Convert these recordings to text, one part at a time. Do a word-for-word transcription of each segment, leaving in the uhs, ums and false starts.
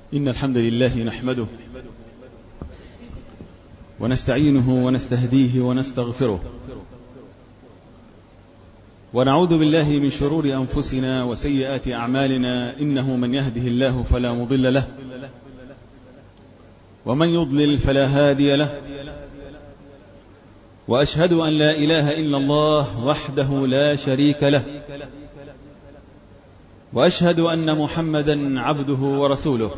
إن الحمد لله نحمده ونستعينه ونستهديه ونستغفره ونعوذ بالله من شرور أنفسنا وسيئات أعمالنا، إنه من يهده الله فلا مضل له ومن يضلل فلا هادي له، وأشهد أن لا إله إلا الله وحده لا شريك له، وأشهد أن محمدا عبده ورسوله.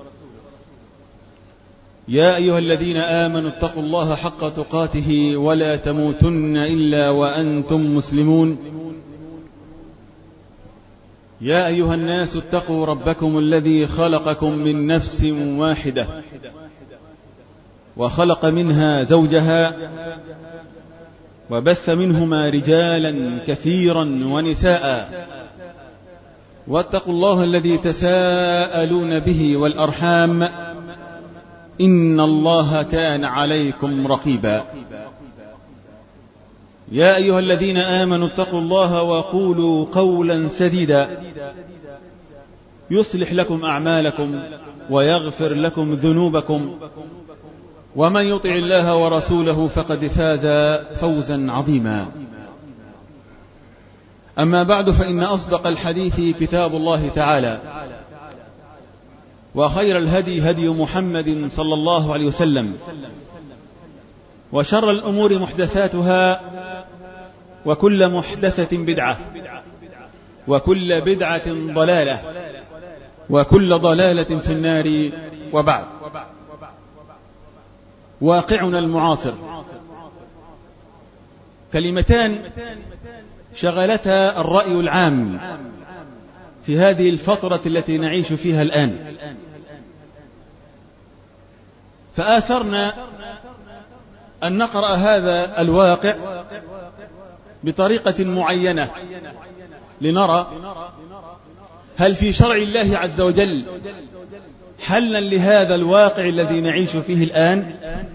يا أيها الذين آمنوا اتقوا الله حق تقاته ولا تموتن إلا وأنتم مسلمون. يا أيها الناس اتقوا ربكم الذي خلقكم من نفس واحدة وخلق منها زوجها وبث منهما رجالا كثيرا ونساء، واتقوا الله الذي تساءلون به والأرحام، إن الله كان عليكم رقيبا. يا أيها الذين آمنوا اتقوا الله وقولوا قولا سديدا يصلح لكم أعمالكم ويغفر لكم ذنوبكم، ومن يطع الله ورسوله فقد فاز فوزا عظيما. أما بعد، فإن أصدق الحديث كتاب الله تعالى، وخير الهدي هدي محمد صلى الله عليه وسلم، وشر الأمور محدثاتها، وكل محدثة بدعة، وكل بدعة ضلالة، وكل ضلالة في النار. وبعد، واقعنا المعاصر كلمتان شغلتا الرأي العام في هذه الفترة التي نعيش فيها الآن، فآثرنا أن نقرأ هذا الواقع بطريقة معينة لنرى هل في شرع الله عز وجل حلا لهذا الواقع الذي نعيش فيه الآن،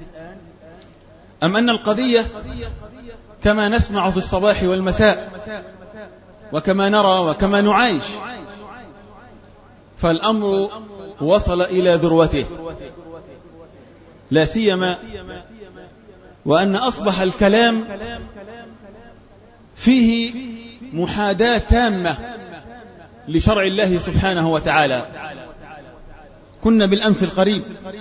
أم أن القضية كما نسمع في الصباح والمساء وكما نرى وكما نعايش، فالأمر وصل إلى ذروته، لا سيما وأن أصبح الكلام فيه محاداة تامة لشرع الله سبحانه وتعالى. كنا بالأمس القريب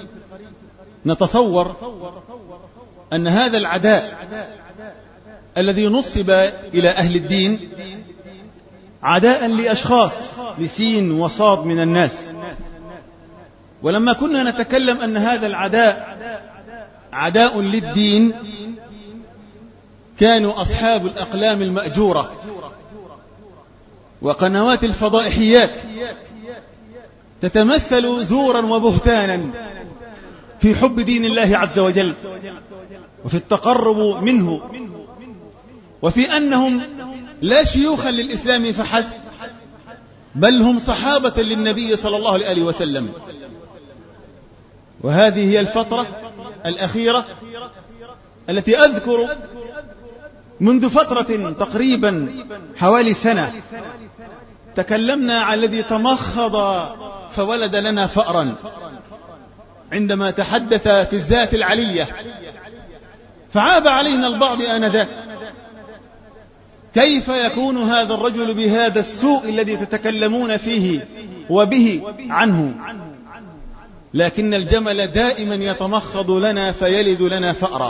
نتصور أن هذا العداء الذي نصب إلى أهل الدين عداء لأشخاص لسين وصاد من الناس، ولما كنا نتكلم أن هذا العداء عداء للدين، كانوا أصحاب الأقلام المأجورة وقنوات الفضائحيات تتمثل زورا وبهتانا في حب دين الله عز وجل، وفي التقرب منه، وفي أنهم لا شيوخا للإسلام فحسب، بل هم صحابة للنبي صلى الله عليه وسلم. وهذه هي الفترة الأخيرة التي أذكر منذ فترة تقريبا حوالي سنة تكلمنا عن الذي تمخض فولد لنا فأرا، عندما تحدث في الذات العلية، فعاب علينا البعض آنذاك، كيف يكون هذا الرجل بهذا السوء الذي تتكلمون فيه وبه عنه؟ لكن الجمل دائما يتمخض لنا فيلد لنا فأرا.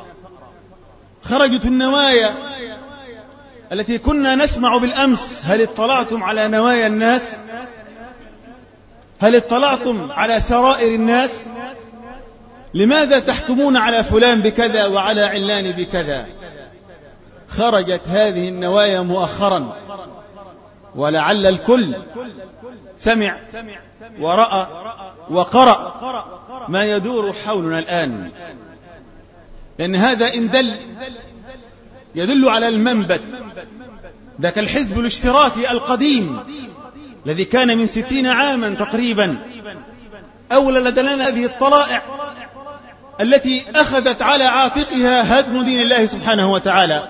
خرجت النوايا التي كنا نسمع بالأمس. هل اطلعتم على نوايا الناس؟ هل اطلعتم على سرائر الناس؟ لماذا تحكمون على فلان بكذا وعلى علان بكذا؟ خرجت هذه النوايا مؤخرا، ولعل الكل سمع ورأى وقرأ ما يدور حولنا الآن، لأن هذا إن دل يدل على المنبت. ذاك الحزب الاشتراكي القديم الذي كان من ستين عاما تقريبا أولى لنا هذه الطلائع التي أخذت على عاتقها هدم دين الله سبحانه وتعالى.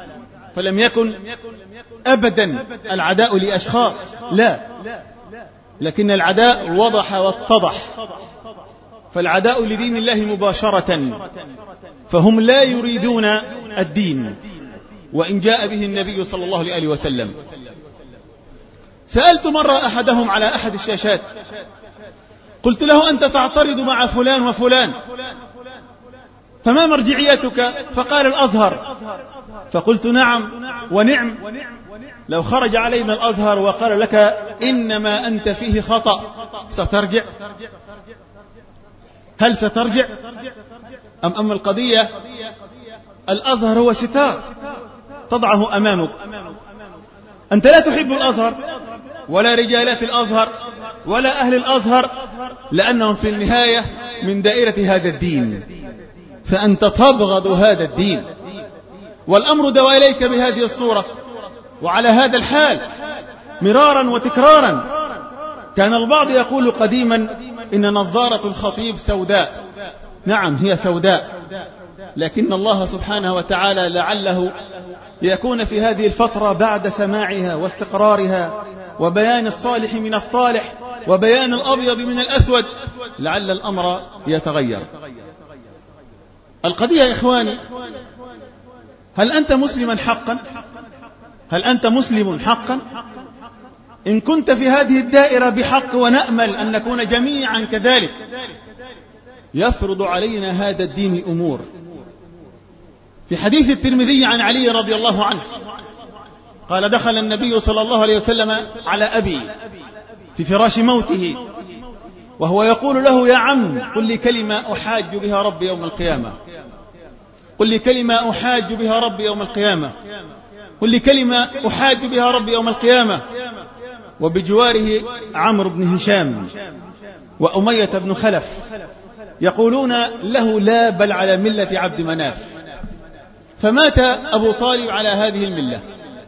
فلم يكن أبدا العداء لأشخاص، لا، لكن العداء وضح واتضح، فالعداء لدين الله مباشرة، فهم لا يريدون الدين وإن جاء به النبي صلى الله عليه وسلم. سألت مرة أحدهم على أحد الشاشات، قلت له: أنت تعترض مع فلان وفلان، فما مرجعيتك؟ فقال: الأزهر. فقلت: نعم ونعم، لو خرج علينا الأزهر وقال لك إنما أنت فيه خطأ سترجع؟ هل سترجع؟ أم أم القضية الأزهر هو ستار تضعه أمامك، أنت لا تحب الأزهر ولا رجالات الأزهر ولا أهل الأزهر، لأنهم في النهاية من دائرة هذا الدين، فأنت تبغض هذا الدين. والأمر دوى إليك بهذه الصورة وعلى هذا الحال مرارا وتكرارا. كان البعض يقول قديما إن نظارة الخطيب سوداء، نعم هي سوداء، لكن الله سبحانه وتعالى لعله يكون في هذه الفترة بعد سماعها واستقرارها وبيان الصالح من الطالح وبيان الأبيض من الأسود، لعل الأمر يتغير. القضية يا إخواني، هل أنت مسلما حقا؟ هل أنت مسلم حقا؟ إن كنت في هذه الدائرة بحق، ونأمل أن نكون جميعا كذلك، يفرض علينا هذا الدين أمور. في حديث الترمذي عن علي رضي الله عنه قال: دخل النبي صلى الله عليه وسلم على أبي في فراش موته وهو يقول له: يا عم، قل لي كلمة أحاج بها ربي يوم القيامة، قل لي كلمة أحاج بها ربي يوم القيامة، قل لي كلمة أحاج بها ربي يوم القيامة. وبجواره عمرو بن هشام وأمية بن خلف يقولون له: لا، بل على ملة عبد مناف. فمات أبو طالب على هذه الملة.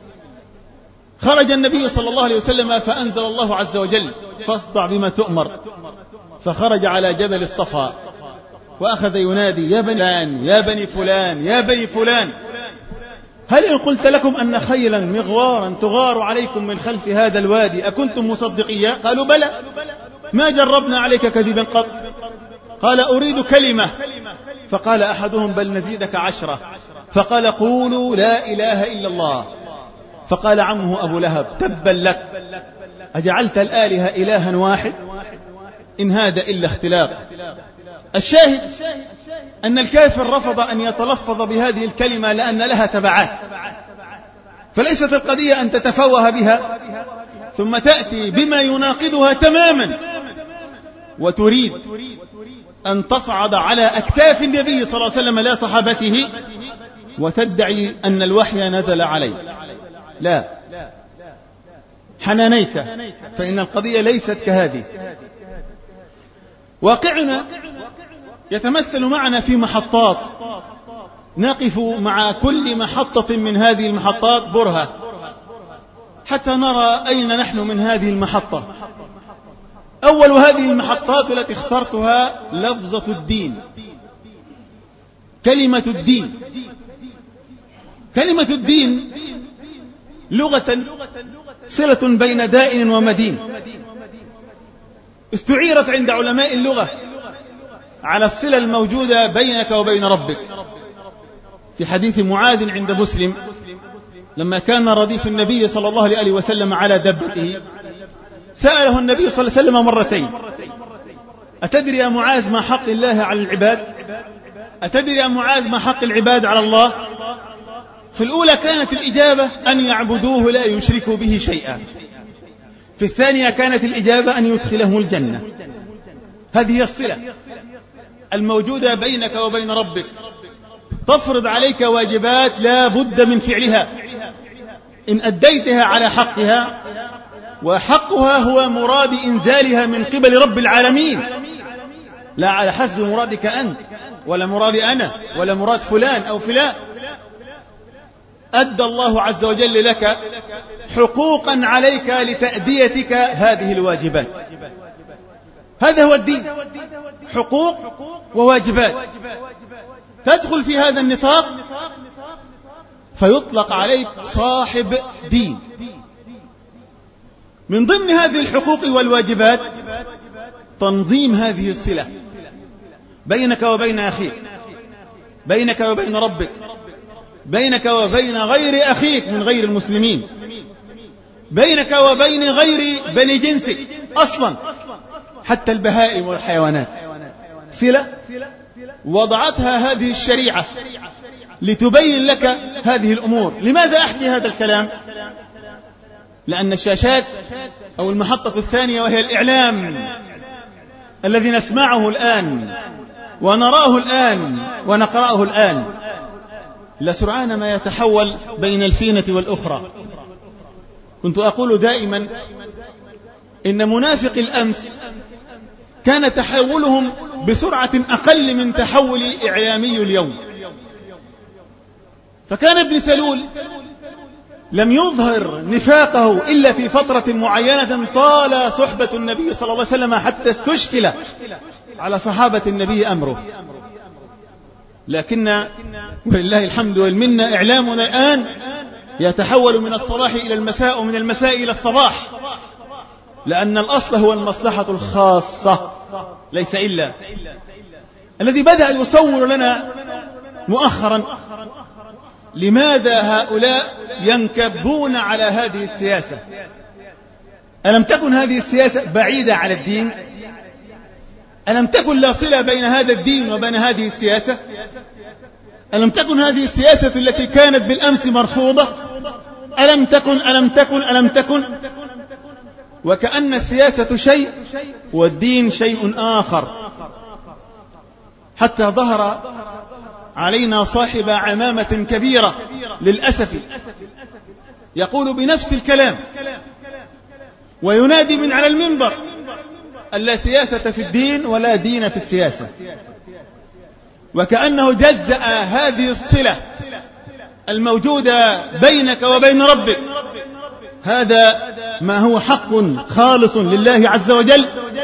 خرج النبي صلى الله عليه وسلم فأنزل الله عز وجل: فاصدع بما تؤمر. فخرج على جبل الصفا وأخذ ينادي: يا بني فلان، يا بني فلان، يا بني فلان، هل إن قلت لكم أن خيلا مغوارا تغار عليكم من خلف هذا الوادي أكنتم مصدقية؟ قالوا: بلى، ما جربنا عليك كذبا قط. قال: أريد كلمة. فقال أحدهم: بل نزيدك عشرة. فقال: قولوا لا إله إلا الله. فقال عمه أبو لهب: تبا لك، أجعلت الآلهة إلها واحد؟ إن هذا إلا اختلاق. الشاهد أن الكافر رفض أن يتلفظ بهذه الكلمة لأن لها تبعات، فليست القضية أن تتفوه بها ثم تأتي بما يناقضها تماما وتريد أن تصعد على أكتاف النبي صلى الله عليه وسلم لا صحابته وتدعي أن الوحي نزل عليك. لا، حنانيك، فإن القضية ليست كهذه. واقعنا يتمثل معنا في محطات، نقف مع كل محطة من هذه المحطات برهة حتى نرى أين نحن من هذه المحطة. أول هذه المحطات التي اخترتها لفظة الدين، كلمة الدين. كلمة الدين لغة صلة بين دائن ومدين، استعيرت عند علماء اللغة على الصلة الموجودة بينك وبين ربك. في حديث معاذ عند مسلم لما كان رديف النبي صلى الله عليه وسلم على دبته سأله النبي صلى الله عليه وسلم مرتين: أتدري يا معاذ ما حق الله على العباد؟ أتدري يا معاذ ما حق العباد على الله؟ في الأولى كانت الإجابة أن يعبدوه لا يشركوا به شيئا، في الثانية كانت الإجابة أن يدخلهم الجنة. هذه هي الصلة الموجودة بينك وبين ربك، تفرض عليك واجبات لا بد من فعلها إن أديتها على حقها، وحقها هو مراد إنزالها من قبل رب العالمين، لا على حسب مرادك أنت ولا مراد أنا ولا مراد فلان أو فلان. أدى الله عز وجل لك حقوقا عليك لتأديتك هذه الواجبات. هذا هو الدين، حقوق وواجبات. تدخل في هذا النطاق فيطلق عليك صاحب دين. من ضمن هذه الحقوق والواجبات تنظيم هذه الصلة بينك وبين أخيك، بينك وبين ربك، بينك وبين غير أخيك من غير المسلمين، بينك وبين غير بني جنسك أصلا، حتى البهائم والحيوانات. صلة وضعتها هذه الشريعة لتبين لك هذه الأمور. لماذا أحكي هذا الكلام؟ لأن الشاشات أو المحطة الثانية وهي الإعلام الذي نسمعه الآن ونراه الآن ونقرأه الآن لسرعان ما يتحول بين الفينة والأخرى. كنت أقول دائما إن منافق الأمس كان تحولهم بسرعة أقل من تحول إعلامي اليوم. فكان ابن سلول لم يظهر نفاقه إلا في فترة معينة طال صحبة النبي صلى الله عليه وسلم حتى استشكل على صحابة النبي أمره. لكن ولله الحمد والمنة إعلامنا الآن يتحول من الصباح إلى المساء ومن المساء إلى الصباح، لأن الأصل هو المصلحة الخاصة ليس إلا. الذي بدأ يصور لنا مؤخرا لماذا هؤلاء ينكبون على هذه السياسة؟ ألم تكن هذه السياسة بعيدة على الدين؟ ألم تكن لا صلة بين هذا الدين وبين هذه السياسة؟ ألم تكن هذه السياسة التي كانت بالأمس مرفوضة؟ ألم تكن ألم تكن ألم تكن وكأن السياسة شيء والدين شيء آخر، حتى ظهر علينا صاحب عمامة كبيرة للأسف يقول بنفس الكلام وينادي من على المنبر أن لا سياسة في الدين ولا دين في السياسة، وكأنه جزأ هذه الصلة الموجودة بينك وبين ربك. هذا ما هو حق خالص لله عز وجل،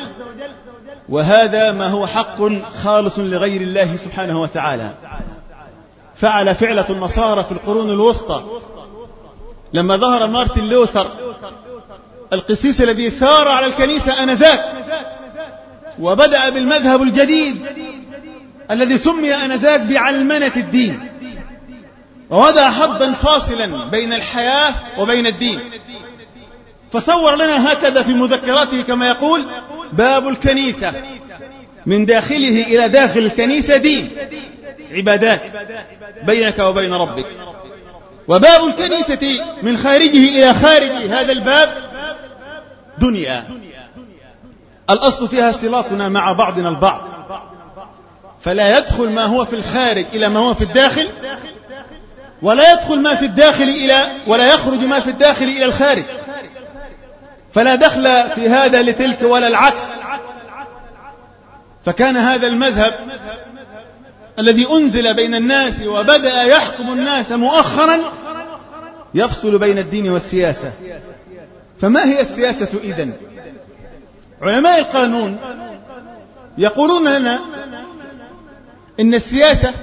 وهذا ما هو حق خالص لغير الله سبحانه وتعالى. فعل فعلة النصارى في القرون الوسطى لما ظهر مارتن لوثر القسيس الذي ثار على الكنيسة آنذاك وبدأ بالمذهب الجديد الذي سمي آنذاك بعلمنة الدين، ووضع حدا فاصلا بين الحياة وبين الدين. فصور لنا هكذا في مذكراته كما يقول: باب الكنيسة من داخله إلى داخل الكنيسة دين، عبادات بينك وبين ربك، وباب الكنيسة من خارجه إلى خارج هذا الباب دنيا. الأصل فيها صلاتنا مع بعضنا البعض، فلا يدخل ما هو في الخارج إلى ما هو في الداخل، ولا يدخل ما في الداخل إلى ولا يخرج ما في الداخل إلى الخارج، فلا دخل في هذا لتلك ولا العكس. فكان هذا المذهب الذي أنزل بين الناس وبدأ يحكم الناس مؤخرا يفصل بين الدين والسياسة. فما هي السياسة إذن؟ علماء القانون يقولون لنا إن السياسة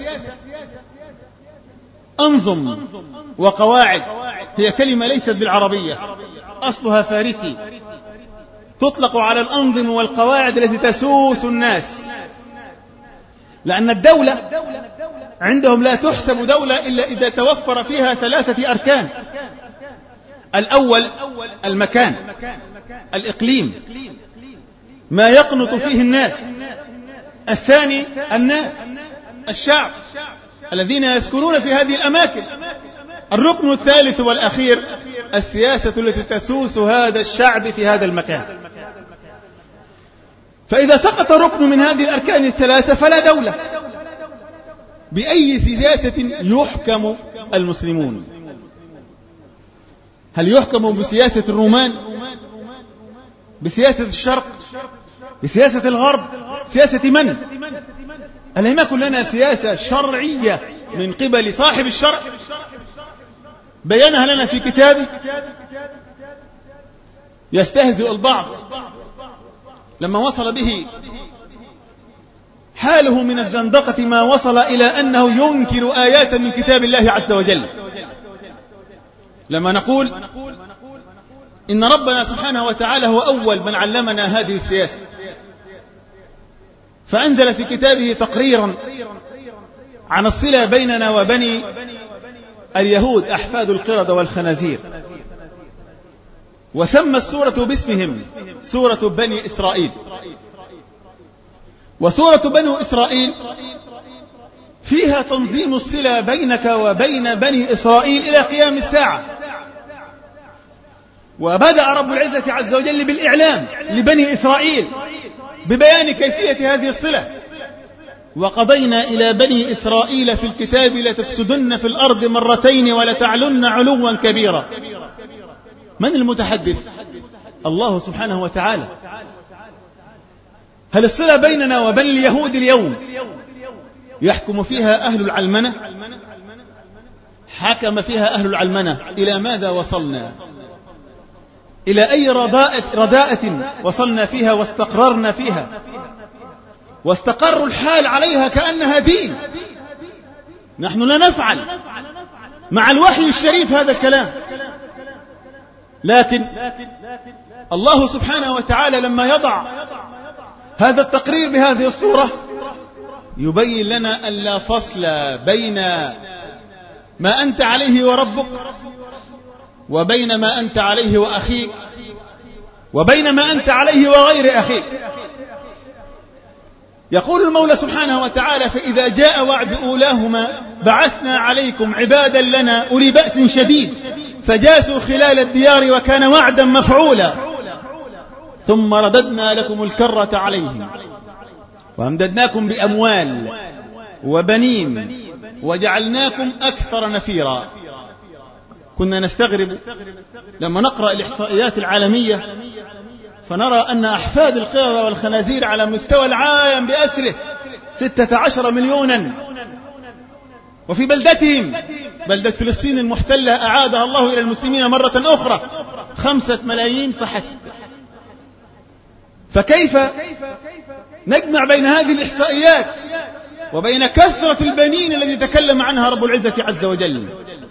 أنظم وقواعد، هي كلمة ليست بالعربية، أصلها فارسي، تطلق على الأنظم والقواعد التي تسوس الناس، لأن الدولة عندهم لا تحسب دولة إلا إذا توفر فيها ثلاثة أركان. الأول المكان، الإقليم، ما يقنط فيه الناس. الثاني الناس، الشعب الذين يسكنون في هذه الأماكن. الركن الثالث والأخير السياسة التي تسوس هذا الشعب في هذا المكان. فإذا سقط ركن من هذه الأركان الثلاثة فلا دولة. بأي سياسة يحكم المسلمون؟ هل يحكم بسياسة الرومان؟ بسياسة الشرق؟ بسياسة الغرب؟ سياسة من؟ ألم يكن لنا سياسة شرعية من قبل صاحب الشرع بيانها لنا في كتابه؟ يستهزئ البعض لما وصل به حاله من الزندقة ما وصل إلى أنه ينكر آيات من كتاب الله عز وجل. لما نقول إن ربنا سبحانه وتعالى هو أول من علمنا هذه السياسة، فأنزل في كتابه تقريرا عن الصلة بيننا وبني اليهود أحفاد القردة والخنازير، وسمى السورة باسمهم سورة بني إسرائيل. وسورة بني إسرائيل فيها تنظيم الصلة بينك وبين بني إسرائيل إلى قيام الساعة. وبدأ رب العزة عز وجل بالإعلام لبني إسرائيل ببيان كيفية هذه الصلة. وقضينا إلى بني إسرائيل في الكتاب لتفسدن في الأرض مرتين ولتعلن علوا كبيرا. من المتحدث؟ الله سبحانه وتعالى. هل الصلة بيننا وبين اليهود اليوم يحكم فيها أهل العلمنة؟ حكم فيها أهل العلمنة. إلى ماذا وصلنا؟ إلى أي رداءة, رداءة وصلنا فيها واستقررنا فيها، واستقر الحال عليها كأنها دين. نحن لا نفعل مع الوحي الشريف هذا الكلام، لكن الله سبحانه وتعالى لما يضع هذا التقرير بهذه الصورة يبين لنا أن لا فصل بين ما أنت عليه وربك، وبين ما أنت عليه وأخيك، وبين ما أنت عليه وغير أخيك. يقول المولى سبحانه وتعالى: فإذا جاء وعد أولاهما بعثنا عليكم عبادا لنا أولي بأس شديد فجاسوا خلال الديار وكان وعدا مفعولا ثم رددنا لكم الكرة عليهم وأمددناكم بأموال وبنين وجعلناكم أكثر نفيرا. كنا نستغرب لما نقرأ الإحصائيات العالمية فنرى أن أحفاد القردة والخنازير على مستوى العالم بأسره ستة عشر مليونا، وفي بلدتهم بلدة فلسطين المحتلة أعادها الله إلى المسلمين مرة أخرى خمسة ملايين فحسب. فكيف نجمع بين هذه الإحصائيات وبين كثرة البنين الذي تكلم عنها رب العزة عز وجل؟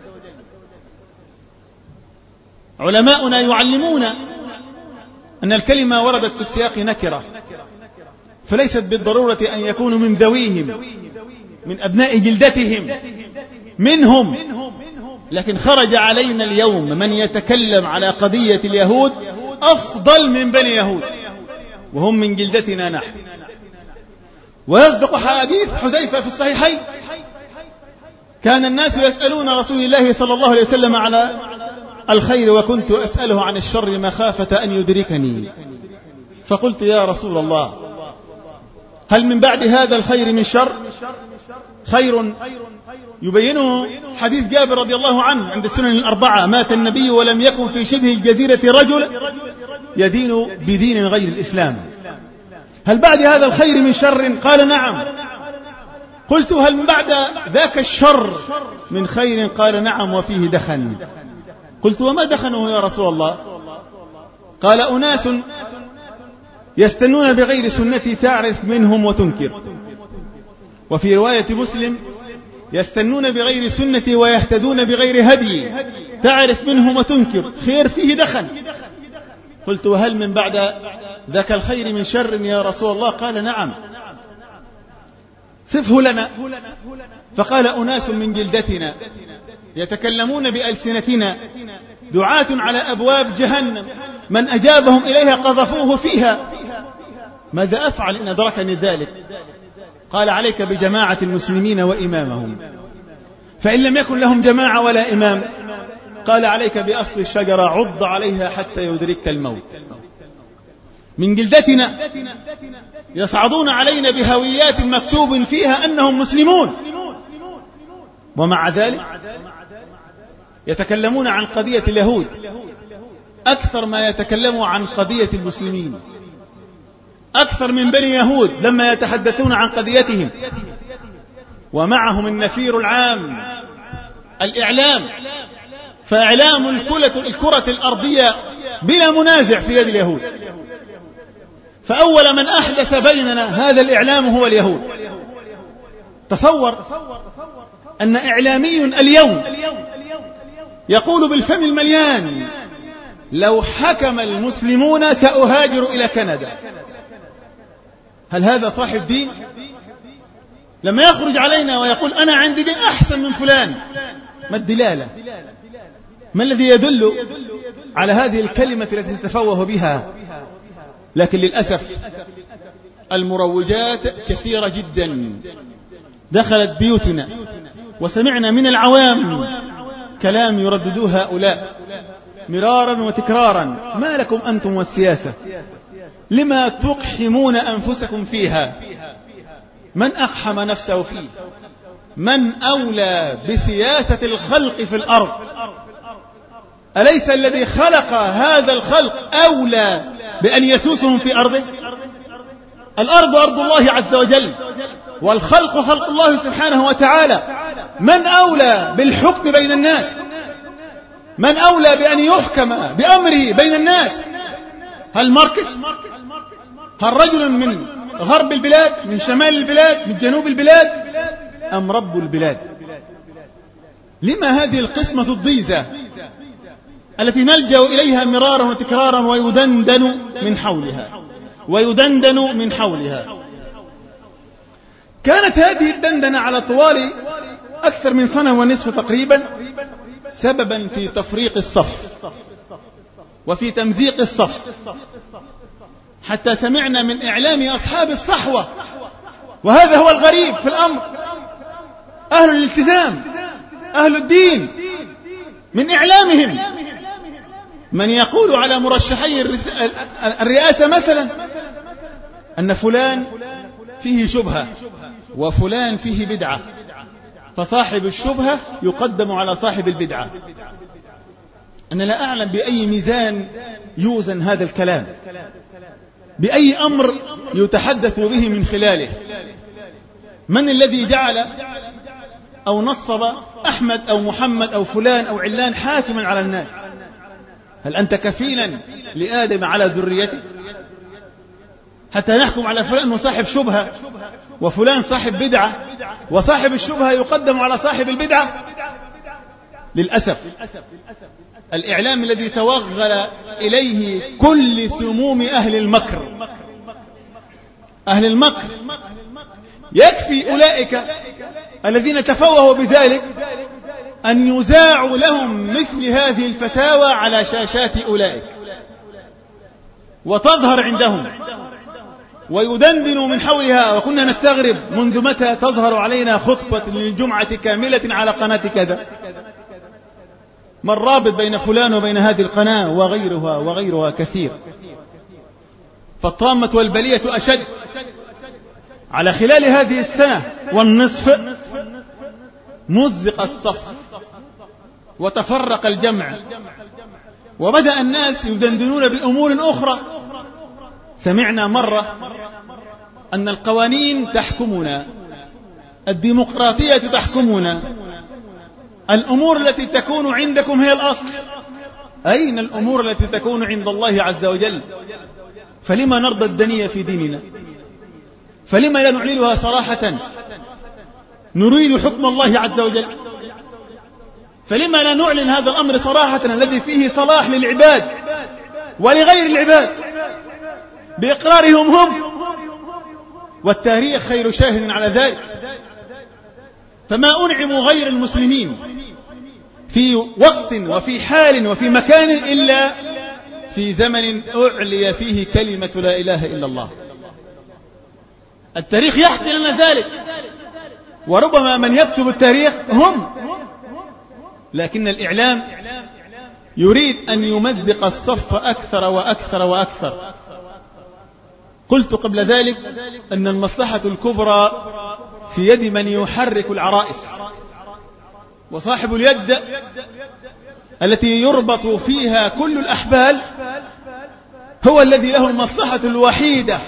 علماؤنا يعلمون أن الكلمة وردت في السياق نكرة، فليست بالضرورة أن يكونوا من ذويهم من أبناء جلدتهم منهم، لكن خرج علينا اليوم من يتكلم على قضية اليهود أفضل من بني يهود وهم من جلدتنا نحن. ويصدق حديث حذيفة في الصحيحين: كان الناس يسألون رسول الله صلى الله عليه وسلم على الخير وكنت أسأله عن الشر مخافة أن يدركني، فقلت يا رسول الله هل من بعد هذا الخير من شر؟ خير يبينه حديث جابر رضي الله عنه عند السنن الأربعة: مات النبي ولم يكن في شبه الجزيرة رجل يدين بدين غير الإسلام. هل بعد هذا الخير من شر؟ قال نعم. قلت هل من بعد ذاك الشر من خير؟ قال نعم وفيه دخن. قلت وما دخنه يا رسول الله؟ قال أناس يستنون بغير سنتي تعرف منهم وتنكر. وفي رواية مسلم: يستنون بغير سنتي ويهتدون بغير هدي تعرف منهم وتنكر. خير فيه دخن. قلت وهل من بعد ذاك الخير من شر يا رسول الله؟ قال نعم. صفه لنا. فقال أناس من جلدتنا يتكلمون بألسنتنا دعاة على أبواب جهنم من أجابهم إليها قذفوه فيها. ماذا أفعل إن أدركني ذلك؟ قال عليك بجماعة المسلمين وإمامهم، فإن لم يكن لهم جماعة ولا إمام قال عليك بأصل الشجرة عض عليها حتى يدرك الموت. من جلدتنا يصعدون علينا بهويات مكتوب فيها أنهم مسلمون، ومع ذلك يتكلمون عن قضية اليهود أكثر ما يتكلموا عن قضية المسلمين، أكثر من بني يهود لما يتحدثون عن قضيتهم. ومعهم النفير العام الإعلام، فإعلام الكرة الأرضية بلا منازع في يد اليهود. فأول من أحدث بيننا هذا الإعلام هو اليهود. تصور أن إعلامي اليوم يقول بالفم المليان لو حكم المسلمون سأهاجر إلى كندا. هل هذا صاحب دين؟ لما يخرج علينا ويقول أنا عندي دين أحسن من فلان، ما الدلالة؟ ما الذي يدل على هذه الكلمة التي تتفوه بها؟ لكن للأسف المروجات كثيرة جدا دخلت بيوتنا، وسمعنا من العوام كلام يرددوه هؤلاء مرارا وتكرارا: ما لكم أنتم والسياسة؟ لما تقحمون أنفسكم فيها؟ من أقحم نفسه فيه؟ من أولى بسياسة الخلق في الأرض؟ أليس الذي خلق هذا الخلق أولى بأن يسوسهم في أرضه؟ الأرض أرض الله عز وجل، والخلق خلق الله سبحانه وتعالى. من أولى بالحكم بين الناس؟ من أولى بأن يحكم بأمره بين الناس؟ هل ماركس؟ هل رجل من غرب البلاد، من شمال البلاد، من جنوب البلاد، أم رب البلاد؟ لما هذه القسمة الضيزة التي نلجأ إليها مرارا وتكرارا ويدندن من حولها ويدندن من حولها؟ كانت هذه الدندنة على طوال أكثر من سنة ونصف تقريبا سببا في تفريق الصف وفي تمزيق الصف، حتى سمعنا من إعلام أصحاب الصحوة، وهذا هو الغريب في الأمر، أهل الالتزام أهل الدين، من إعلامهم من يقول على مرشحي الرئاسة مثلا أن فلان فيه شبهة وفلان فيه بدعة، فصاحب الشبهة يقدم على صاحب البدعة. أنا لا أعلم بأي ميزان يوزن هذا الكلام، بأي أمر يتحدث به من خلاله. من الذي جعل أو نصب أحمد أو محمد أو فلان أو علان حاكما على الناس؟ هل أنت كفيلا لآدم على ذريته حتى نحكم على فلان أنه صاحب شبهة وفلان صاحب بدعة، وصاحب الشبهة يقدم على صاحب البدعة؟ للأسف الإعلام الذي توغل إليه كل سموم أهل المكر، أهل المكر، يكفي أولئك الذين تفوهوا بذلك أن يذاع لهم مثل هذه الفتاوى على شاشات أولئك وتظهر عندهم ويدندنوا من حولها. وكنا نستغرب منذ متى تظهر علينا خطبة للجمعة كاملة على قناة كذا، ما الرابط بين فلان وبين هذه القناة وغيرها وغيرها كثير. فالطامة والبلية أشد. على خلال هذه السنة والنصف مزق الصف وتفرق الجمع، وبدأ الناس يدندنون بأمور أخرى. سمعنا مرة أن القوانين تحكمنا، الديمقراطية تحكمنا، الأمور التي تكون عندكم هي الأصل. أين الأمور التي تكون عند الله عز وجل؟ فلما نرضى الدنيا في ديننا؟ فلما لا نعلنها صراحة؟ نريد حكم الله عز وجل، فلما لا نعلن هذا الأمر صراحة الذي فيه صلاح للعباد ولغير العباد بإقرارهم هم، والتاريخ خير شاهد على ذلك. فما أنعم غير المسلمين في وقت وفي حال وفي مكان إلا في زمن أعلي فيه كلمة لا إله إلا الله. التاريخ يحكي لنا ذلك، وربما من يكتب التاريخ هم، لكن الإعلام يريد أن يمزق الصف أكثر وأكثر وأكثر. قلت قبل ذلك أن المصلحة الكبرى في يد من يحرك العرائس، وصاحب اليد التي يربط فيها كل الأحبال هو الذي له المصلحة الوحيدة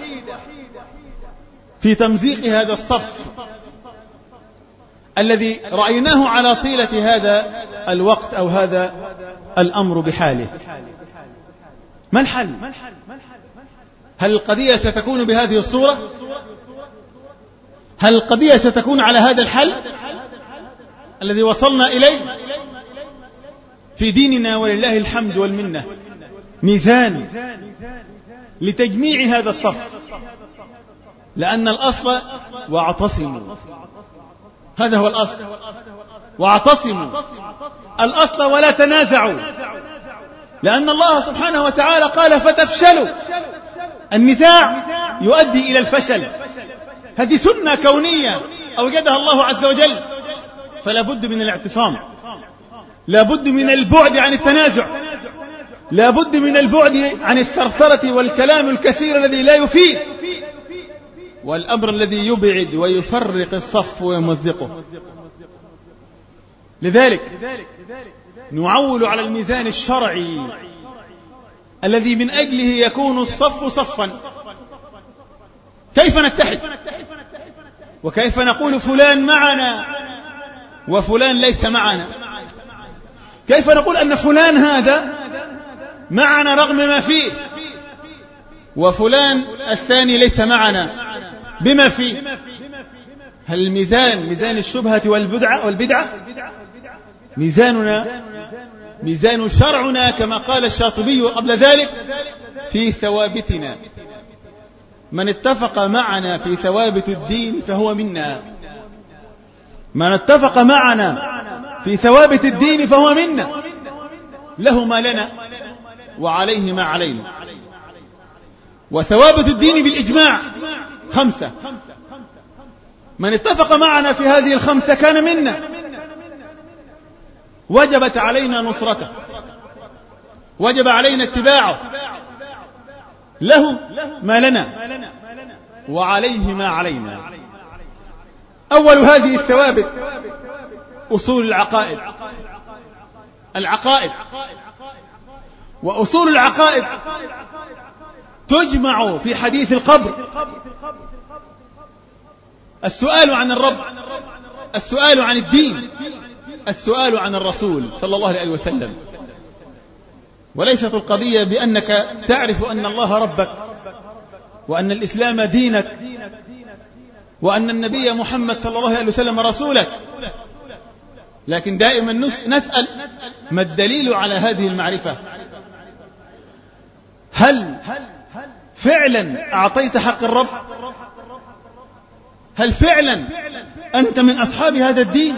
في تمزيق هذا الصف الذي رأيناه على طيلة هذا الوقت أو هذا الأمر بحاله. ما الحل؟ هل القضية ستكون بهذه الصورة؟ هل القضية ستكون على هذا الحل الذي وصلنا إليه في ديننا ولله الحمد والمنة؟ ميزان لتجميع هذا الصف، لأن الأصل واعتصموا، هذا هو الأصل، واعتصموا الأصل ولا تنازعوا، لأن الله سبحانه وتعالى قال فتفشلوا. النزاع يؤدي إلى الفشل، هذه سنة كونية أوجدها الله عز وجل، فلا بد من الاعتصام، لا بد من البعد عن التنازع، لا بد من البعد عن الثرثرة والكلام الكثير الذي لا يفيد، والأمر الذي يبعد ويفرق الصف ويمزقه. لذلك نعول على الميزان الشرعي الذي من أجله يكون الصف صفا. كيف نتحد؟ وكيف نقول فلان معنا وفلان ليس معنا؟ كيف نقول أن فلان هذا معنا رغم ما فيه وفلان الثاني ليس معنا بما فيه؟ هل الميزان ميزان الشبهة والبدعة والبدعة؟ ميزاننا ميزان شرعنا كما قال الشاطبي قبل ذلك في ثوابتنا. من اتفق معنا في ثوابت الدين فهو منا، من اتفق معنا في ثوابت الدين فهو منا، له ما لنا وعليه ما علينا. وثوابت الدين بالإجماع خمسة، من اتفق معنا في هذه الخمسة كان منا، وجبت علينا نصرته، وجب علينا اتباعه، له ما لنا وعليه ما علينا. أول هذه الثوابت أصول العقائد. العقائد وأصول العقائد تجمع في حديث القبر، السؤال عن الرب، السؤال عن الدين، السؤال عن الرسول صلى الله عليه وسلم. وليست القضية بأنك تعرف أن الله ربك وأن الإسلام دينك وأن النبي محمد صلى الله عليه وسلم رسولك، لكن دائما نسأل ما الدليل على هذه المعرفة؟ هل فعلا أعطيت حق الرب؟ هل فعلا أنت من أصحاب هذا الدين؟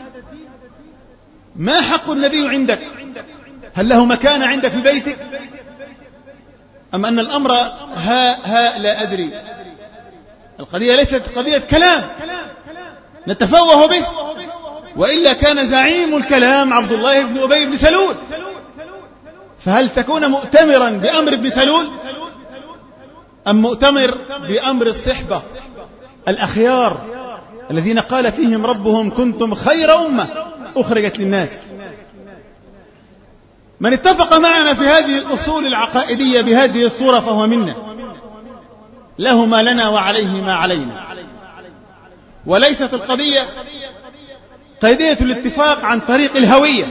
ما حق النبي عندك؟ هل له مكان عندك في بيتك؟ أم أن الأمر ها ها لا أدري؟ القضية ليست قضية كلام نتفوه به، وإلا كان زعيم الكلام عبد الله بن أبي بن سلول، فهل تكون مؤتمرا بأمر ابن سلول أم مؤتمر بأمر الصحبة الأخيار الذين قال فيهم ربهم كنتم خير أمة أخرجت للناس؟ من اتفق معنا في هذه الأصول العقائدية بهذه الصورة فهو منا، له ما لنا وعليه ما علينا. وليست القضية قضية الاتفاق عن طريق الهوية،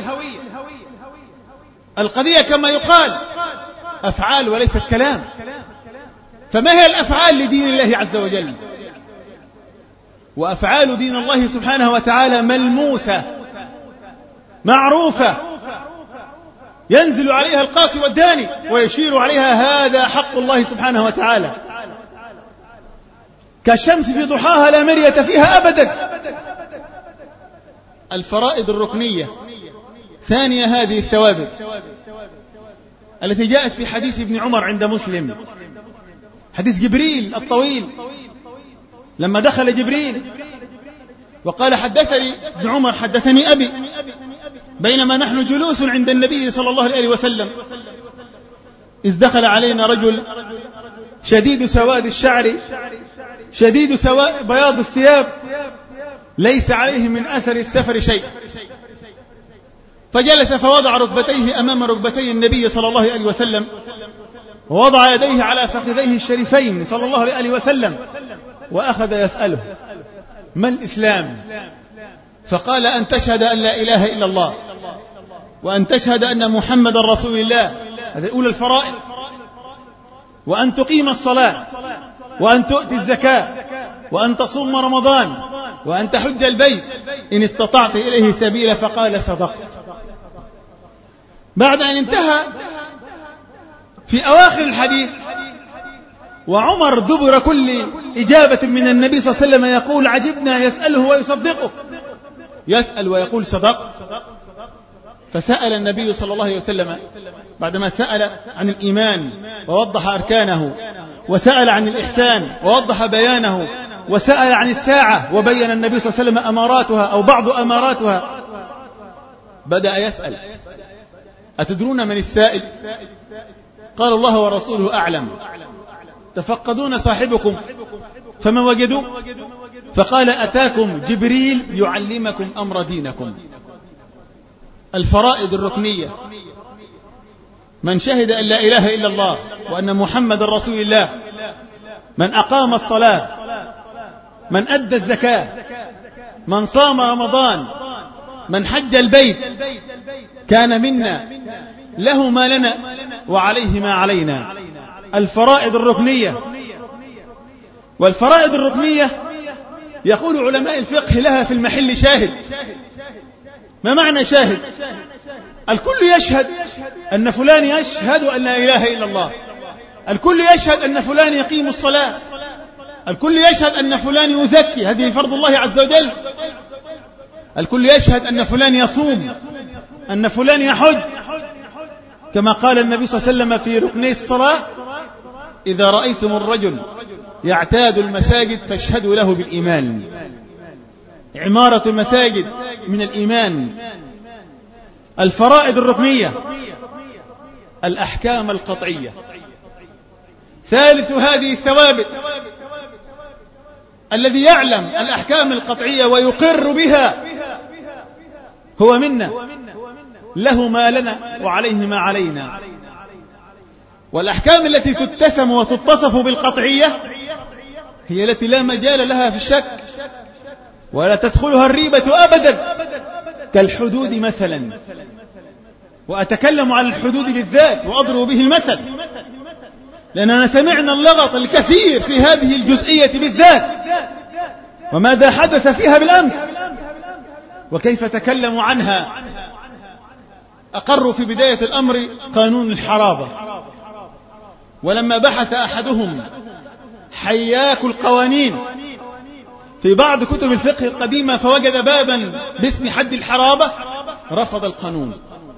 القضية كما يقال أفعال وليست كلام. فما هي الأفعال لدين الله عز وجل؟ وأفعال دين الله سبحانه وتعالى ملموسة معروفة، ينزل عليها القاصي والداني ويشير عليها هذا حق الله سبحانه وتعالى، كالشمس في ضحاها لا مرية فيها أبدا. الفرائض الركنية ثانية هذه الثوابت التي جاءت في حديث ابن عمر عند مسلم، حديث جبريل الطويل، لما دخل جبريل وقال حدثني ابن عمر حدثني أبي بينما نحن جلوس عند النبي صلى الله عليه وسلم إذ دخل علينا رجل شديد سواد الشعر شديد سواء بياض الثياب ليس عليه من أثر السفر شيء، فجلس فوضع ركبتيه أمام ركبتي النبي صلى الله عليه وسلم ووضع يديه على فخذيه الشريفين صلى الله عليه وسلم وأخذ يسأله ما الإسلام؟ فقال أن تشهد أن لا إله إلا الله وأن تشهد أن محمد رسول الله، هذه أولى الفرائض، وأن تقيم الصلاة وأن تؤتي الزكاة وأن تصوم رمضان وأن تحج البيت إن استطعت إليه سبيلا. فقال صدقت. بعد أن انتهى في أواخر الحديث: وعمر دبر كل إجابة من النبي صلى الله عليه وسلم يقول: عجبنا يسأله ويصدقه، يسأل ويقول صدق. فسأل النبي صلى الله عليه وسلم بعدما سأل عن الإيمان ووضح أركانه، وسأل عن الإحسان ووضح بيانه، وسأل عن الساعة وبين النبي صلى الله عليه وسلم أماراتها أو بعض أماراتها، بدأ يسأل: أتدرون من السائل؟ قال: الله ورسوله أعلم. تفقدون صاحبكم فما وجدوا؟ فقال: أتاكم جبريل يعلمكم أمر دينكم. الفرائض الركنية: من شهد أن لا إله إلا الله وأن محمد رسول الله، من أقام الصلاة، من أدى الزكاة، من صام رمضان، من حج البيت، كان منا، له ما لنا وعليه ما علينا. الفرائض الركنية. والفرائض الركنية يقول علماء الفقه لها في المحل شاهد. ما معنى شاهد؟ الكل يشهد أن فلان يشهد أن لا إله إلا الله، الكل يشهد أن فلان يقيم الصلاة، الكل يشهد أن فلان يزكي، هذه فرض الله عز وجل، الكل يشهد أن فلان يصوم، أن فلان يحج، كما قال النبي صلى الله عليه وسلم في ركني الصلاة: إذا رأيتم الرجل يعتاد المساجد فاشهدوا له بالإيمان. عمارة المساجد من الإيمان. الفرائض الركنية. الأحكام القطعية. ثالث هذه الثوابت الذي يعلم الأحكام القطعية ويقر بها هو منا، له ما لنا وعليه ما علينا. والأحكام التي تتسم وتتصف بالقطعية هي التي لا مجال لها في الشك ولا تدخلها الريبة أبدا، كالحدود مثلا. وأتكلم عن الحدود بالذات وأضرب به المثل، لأننا سمعنا اللغط الكثير في هذه الجزئية بالذات، وماذا حدث فيها بالأمس وكيف تكلموا عنها. أقروا في بداية الأمر قانون الحرابة، ولما بحث أحدهم حياك القوانين في بعض كتب الفقه القديمة فوجد بابا باسم حد الحرابة، رفض القانون.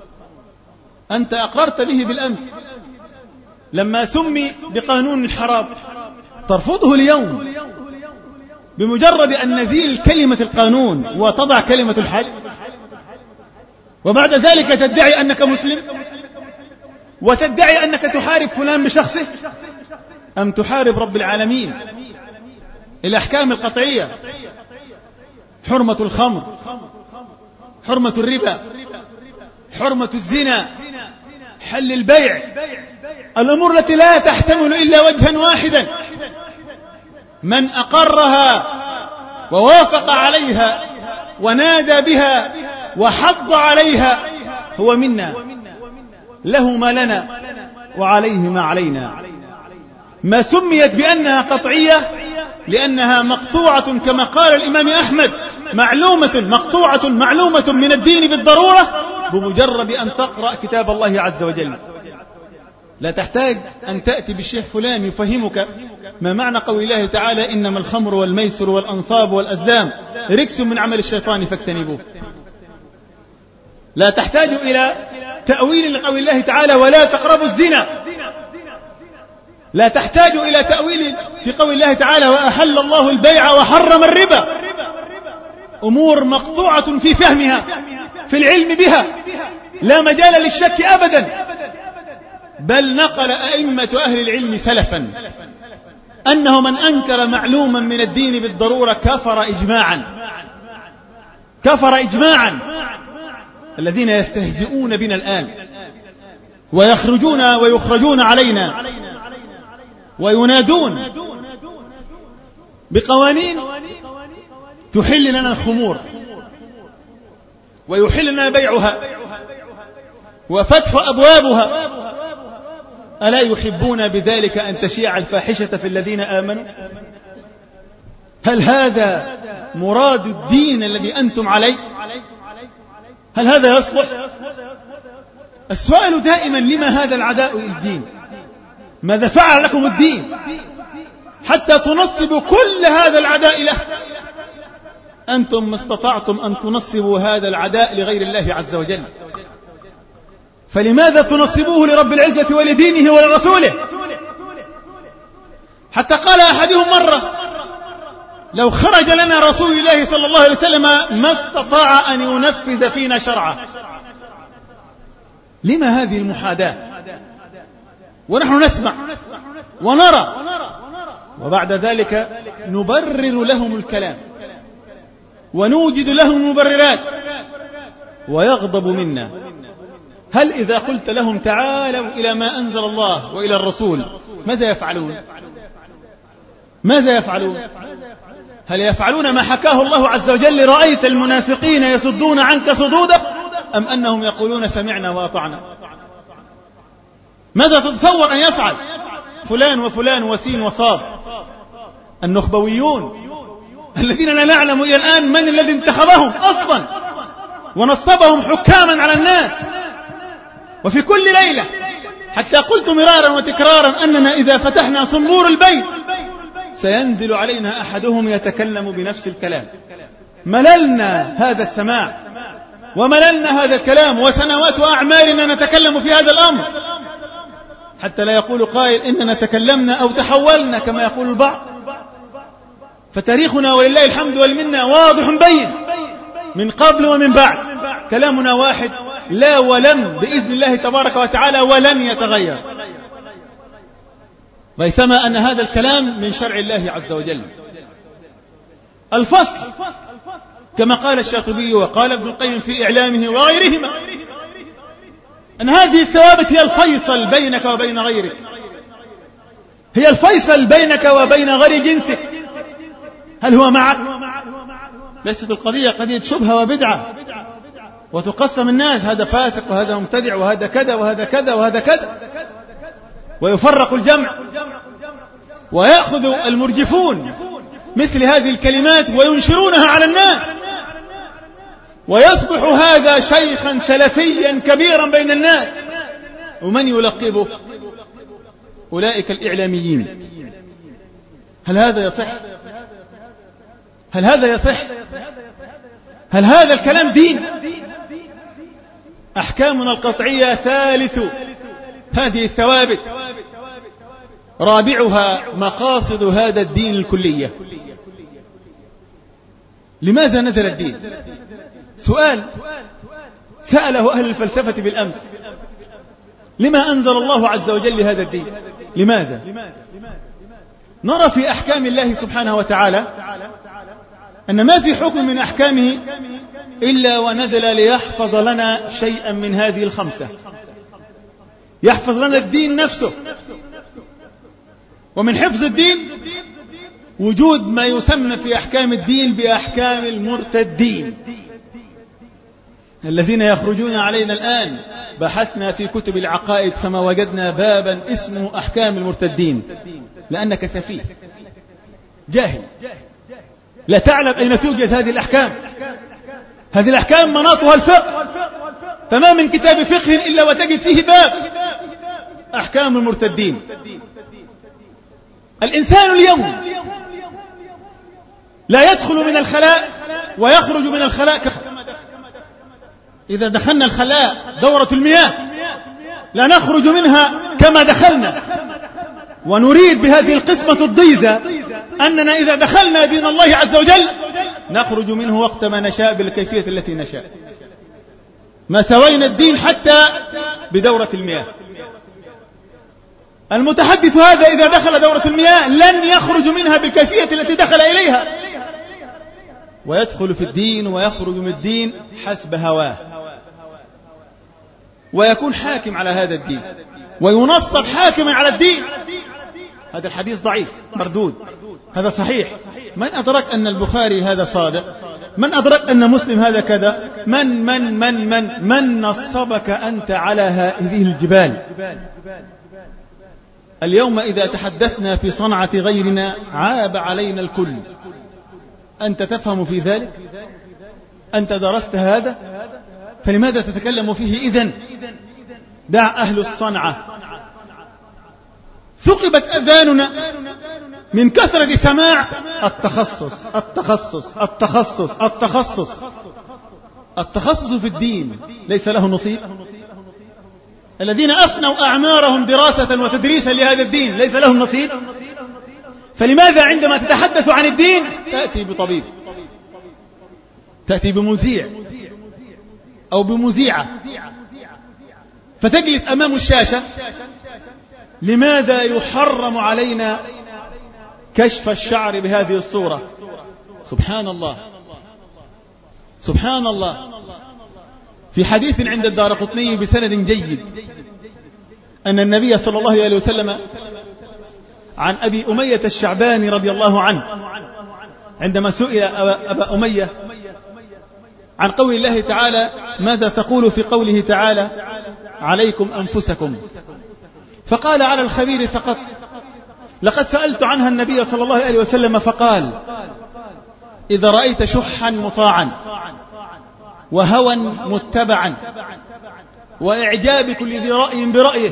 أنت أقررت به بالأمس لما سمي بقانون الحرابة، ترفضه اليوم بمجرد أن نزيل كلمة القانون وتضع كلمة الحد، وبعد ذلك تدعي أنك مسلم وتدعي أنك تحارب فلان بشخصه، أم تحارب رب العالمين. الأحكام القطعية: حرمة الخمر، حرمة الربا، حرمة الزنا، حل البيع، الأمور التي لا تحتمل إلا وجها واحدا. من أقرها ووافق عليها ونادى بها وحض عليها هو منا، له ما لنا وعليه ما علينا. ما سميت بأنها قطعية لأنها مقطوعة، كما قال الإمام أحمد: معلومة مقطوعة معلومة من الدين بالضرورة، بمجرد أن تقرأ كتاب الله عز وجل. لا تحتاج أن تأتي بالشيخ فلان يفهمك ما معنى قول الله تعالى: إنما الخمر والميسر والأنصاب والأزلام رجس من عمل الشيطان فاجتنبوه. لا تحتاج إلى تأويل لقول الله تعالى: ولا تقربوا الزنا. لا تحتاج إلى تأويل في قول الله تعالى: وأحل الله البيع وحرم الربا. أمور مقطوعة في فهمها، في العلم بها، لا مجال للشك أبدا. بل نقل أئمة أهل العلم سلفا أنه من أنكر معلوما من الدين بالضرورة كفر إجماعا، كفر إجماعا. الذين يستهزئون بنا الآن ويخرجون ويخرجون علينا وينادون بقوانين تحل لنا الخمور ويحل لنا بيعها وفتح أبوابها، ألا يحبون بذلك أن تشيع الفاحشة في الذين آمنوا؟ هل هذا مراد الدين الذي أنتم عليه؟ هل هذا يصلح؟ السؤال دائما: لما هذا العداء للدين؟ ماذا فعل لكم الدين حتى تنصبوا كل هذا العداء له؟ أنتم ما استطعتم أن تنصبوا هذا العداء لغير الله عز وجل، فلماذا تنصبوه لرب العزة ولدينه ولرسوله؟ حتى قال أحدهم مرة: لو خرج لنا رسول الله صلى الله عليه وسلم ما استطاع أن ينفذ فينا شرعه. لما هذه المحاداة ونحن نسمع ونرى، وبعد ذلك نبرر لهم الكلام ونوجد لهم المبررات ويغضب منا؟ هل إذا قلت لهم تعالوا إلى ما أنزل الله وإلى الرسول ماذا يفعلون؟ ماذا يفعلون؟ هل يفعلون ما حكاه الله عز وجل: رأيت المنافقين يصدون عنك صدودا، أم أنهم يقولون سمعنا وأطعنا؟ ماذا تتصور أن يفعل فلان وفلان وسين وصاد النخبويون الذين لا نعلم إلى الآن من الذي انتخبهم أصلا ونصبهم حكاما على الناس؟ وفي كل ليلة، حتى قلت مرارا وتكرارا أننا إذا فتحنا صنبور البيت سينزل علينا أحدهم يتكلم بنفس الكلام. مللنا هذا السماع ومللنا هذا الكلام، وسنوات وأعمالنا نتكلم في هذا الأمر، حتى لا يقول قائل إننا تكلمنا أو تحولنا كما يقول البعض. فتاريخنا ولله الحمد والمنة واضح بين، من قبل ومن بعد كلامنا واحد، لا ولم بإذن الله تبارك وتعالى ولن يتغير، ريثما أن هذا الكلام من شرع الله عز وجل. الفصل كما قال الشاطبي وقال ابن القيم في إعلامه وغيرهما أن هذه الثوابت هي الفيصل بينك وبين غيرك، هي الفيصل بينك وبين غير جنسك. هل هو معك؟ ليست القضية قضية شبهة وبدعة وتقسم الناس، هذا فاسق وهذا مبتدع وهذا كذا وهذا كذا وهذا كذا، ويفرق الجمع، ويأخذ المرجفون مثل هذه الكلمات وينشرونها على الناس، ويصبح هذا شيخا سلفيا كبيرا بين الناس. ومن يلقبه؟ أولئك الإعلاميين. هل هذا يصح؟ هل هذا يصح؟ هل هذا الكلام دين؟ أحكامنا القطعية ثالث هذه الثوابت، رابعها مقاصد هذا الدين الكلية. لماذا نزل الدين؟ سؤال سأله أهل الفلسفة بالأمس: لما أنزل الله عز وجل هذا الدين؟ لماذا؟ نرى في أحكام الله سبحانه وتعالى أن ما في حكم من أحكامه إلا ونزل ليحفظ لنا شيئا من هذه الخمسة، يحفظ لنا الدين نفسه. ومن حفظ الدين وجود ما يسمى في أحكام الدين بأحكام المرتدين الذين يخرجون علينا الآن. بحثنا في كتب العقائد فما وجدنا بابا اسمه أحكام المرتدين، لأنك سفيه جاهل لا تعلم أين توجد هذه الأحكام. هذه الأحكام مناطها الفقه، فما من كتاب فقه إلا وتجد فيه باب أحكام المرتدين. الإنسان اليوم لا يدخل من الخلاء ويخرج من الخلاء كما دخل. إذا دخلنا الخلاء دورة المياه لا نخرج منها كما دخلنا. ونريد بهذه القسمة الضيزة أننا إذا دخلنا دين الله عز وجل نخرج منه وقت ما نشاء بالكيفية التي نشاء. ما سوينا الدين حتى بدورة المياه. المتحدث هذا إذا دخل دورة المياه لن يخرج منها بالكيفية التي دخل إليها، ويدخل في الدين ويخرج من الدين حسب هواه، ويكون حاكم على هذا الدين وينصب حاكما على الدين. هذا الحديث ضعيف مردود، هذا صحيح. من أدرك أن البخاري هذا صادق؟ من أدرك أن مسلم هذا كذا؟ من من من من من نصبك أنت على هذه الجبال؟ اليوم إذا تحدثنا في صنعة غيرنا عاب علينا الكل. أنت تفهم في ذلك؟ أنت درست هذا؟ فلماذا تتكلم فيه إذن؟ دع أهل الصنعة ثقبت أذاننا من كثرة سماع التخصص التخصص التخصص التخصص التخصص في الدين ليس له نصيب. الذين أفنوا أعمارهم دراسة وتدريسا لهذا الدين ليس لهم نصيب. فلماذا عندما تتحدث عن الدين تأتي بطبيب، تأتي بمذيع أو بمذيعة فتجلس أمام الشاشة؟ لماذا يحرم علينا كشف الشعر بهذه الصورة؟ سبحان الله سبحان الله. في حديث عند الدارقطني بسند جيد أن النبي صلى الله عليه وسلم عن أبي أمية الشعباني رضي الله عنه عندما سئل أبا أمية عن قول الله تعالى: ماذا تقول في قوله تعالى: عليكم أنفسكم؟ فقال: على الخبير سقط. لقد سألت عنها النبي صلى الله عليه وسلم فقال: إذا رأيت شحا مطاعا وهوى متبعا وإعجاب كل ذي رأي برأيه،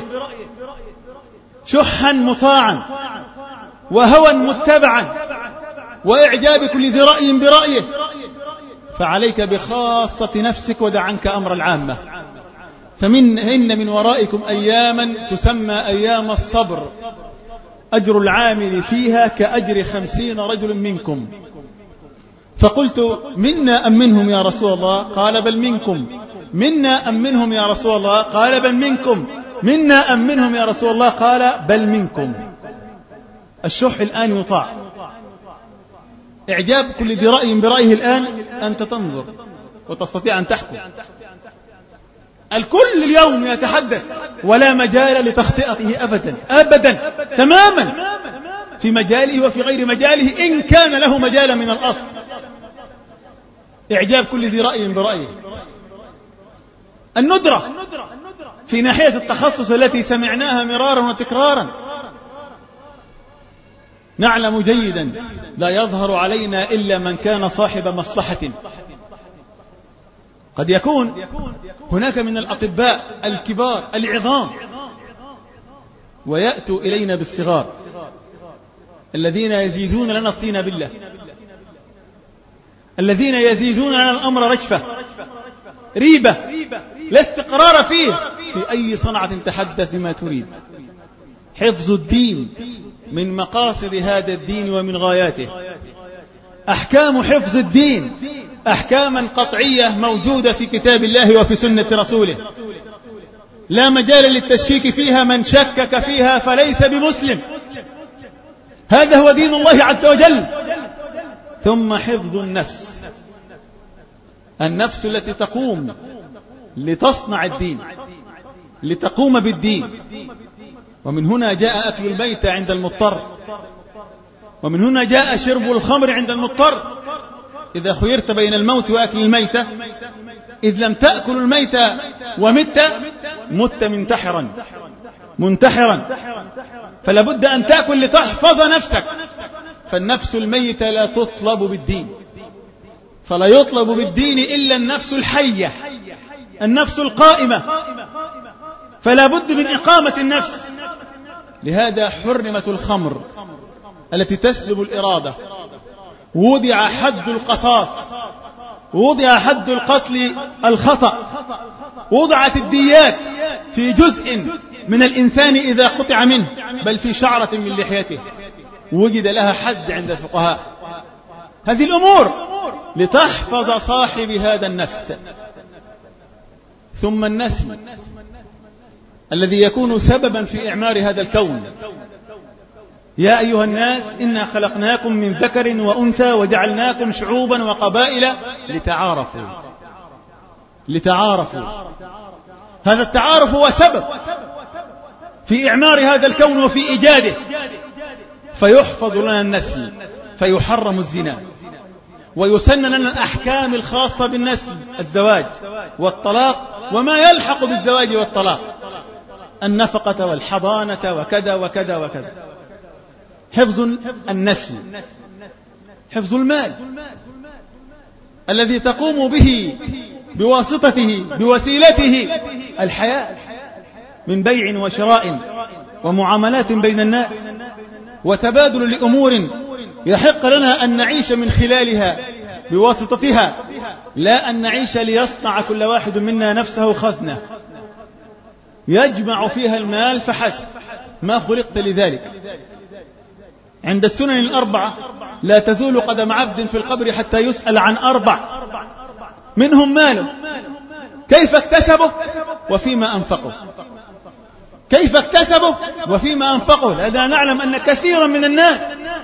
شحا مطاعا وهوى متبعا وإعجاب كل ذي رأي برأيه، فعليك بخاصة نفسك ودع عنك أمر العامة، فمن إن من ورائكم أياما تسمى أيام الصبر، أجر العامل فيها كأجر خمسين رجل منكم. فقلت: منا أم منهم يا رسول الله؟ قال: بل منكم. منا أم منهم يا رسول الله؟ قال: بل منكم. منا أم منهم يا رسول الله؟ قال: بل منكم. الشح الآن يطاع، إعجاب كل ذي رأي برأيه الآن أنت تنظر وتستطيع أن تحكم. الكل اليوم يتحدث ولا مجال لتخطئته أبدا أبدا تماما، في مجاله وفي غير مجاله إن كان له مجال من الأصل. إعجاب كل ذي رأي برأيه. الندرة في ناحية التخصص التي سمعناها مرارا وتكرارا. نعلم جيدا لا يظهر علينا إلا من كان صاحب مصلحة. قد يكون هناك من الأطباء الكبار العظام ويأتوا إلينا بالصغار الذين يزيدون لنا الطين بالله، الذين يزيدون لنا الأمر رجفة ريبة، لا استقرار فيه. في أي صنعة تحدث بما تريد. حفظ الدين من مقاصد هذا الدين ومن غاياته. أحكام حفظ الدين أحكاما قطعية موجودة في كتاب الله وفي سنة رسوله، لا مجال للتشكيك فيها. من شكك فيها فليس بمسلم. هذا هو دين الله عز وجل. ثم حفظ النفس، النفس التي تقوم لتصنع الدين، لتقوم بالدين. ومن هنا جاء أكل الميتة عند المضطر، ومن هنا جاء شرب الخمر عند المضطر. إذا خيرت بين الموت وأكل الميتة، إذ لم تأكل الميتة ومت مت منتحرا منتحرا، فلا بد أن تأكل لتحفظ نفسك. فالنفس الميتة لا تطلب بالدين، فلا يطلب بالدين إلا النفس الحية، النفس القائمة، فلا بد من إقامة النفس. لهذا حرمت الخمر التي تسلب الإرادة، وضع حد القصاص، وضع حد القتل الخطأ، وضعت الديات في جزء من الإنسان إذا قطع منه، بل في شعرة من لحيته وجد لها حد عند الفقهاء. هذه الأمور لتحفظ صاحب هذا النفس. ثم النسل الذي يكون سببا في إعمار هذا الكون. يا أيها الناس إنا خلقناكم من ذكر وأنثى وجعلناكم شعوبا وقبائل لتعارفوا لتعارفوا هذا التعارف هو سبب في إعمار هذا الكون وفي إيجاده. فيحفظ لنا النسل، فيحرم الزنا، ويسن لنا الأحكام الخاصة بالنسل، الزواج والطلاق وما يلحق بالزواج والطلاق، النفقة والحضانة وكذا وكذا وكذا. حفظ النسل، حفظ المال الذي تقوم به بواسطته بوسيلته الحياة من بيع وشراء ومعاملات بين الناس وتبادل لأمور يحق لنا أن نعيش من خلالها بواسطتها، لا أن نعيش ليصنع كل واحد منا نفسه خزنة يجمع فيها المال فحسب، ما خلقت لذلك. عند السنن الأربعة لا تزول قدم عبد في القبر حتى يسأل عن أربع، منهم ماله، كيف اكتسبه وفيما أنفقه، كيف اكتسبه وفيما أنفقه، لأننا نعلم أن كثيرا من الناس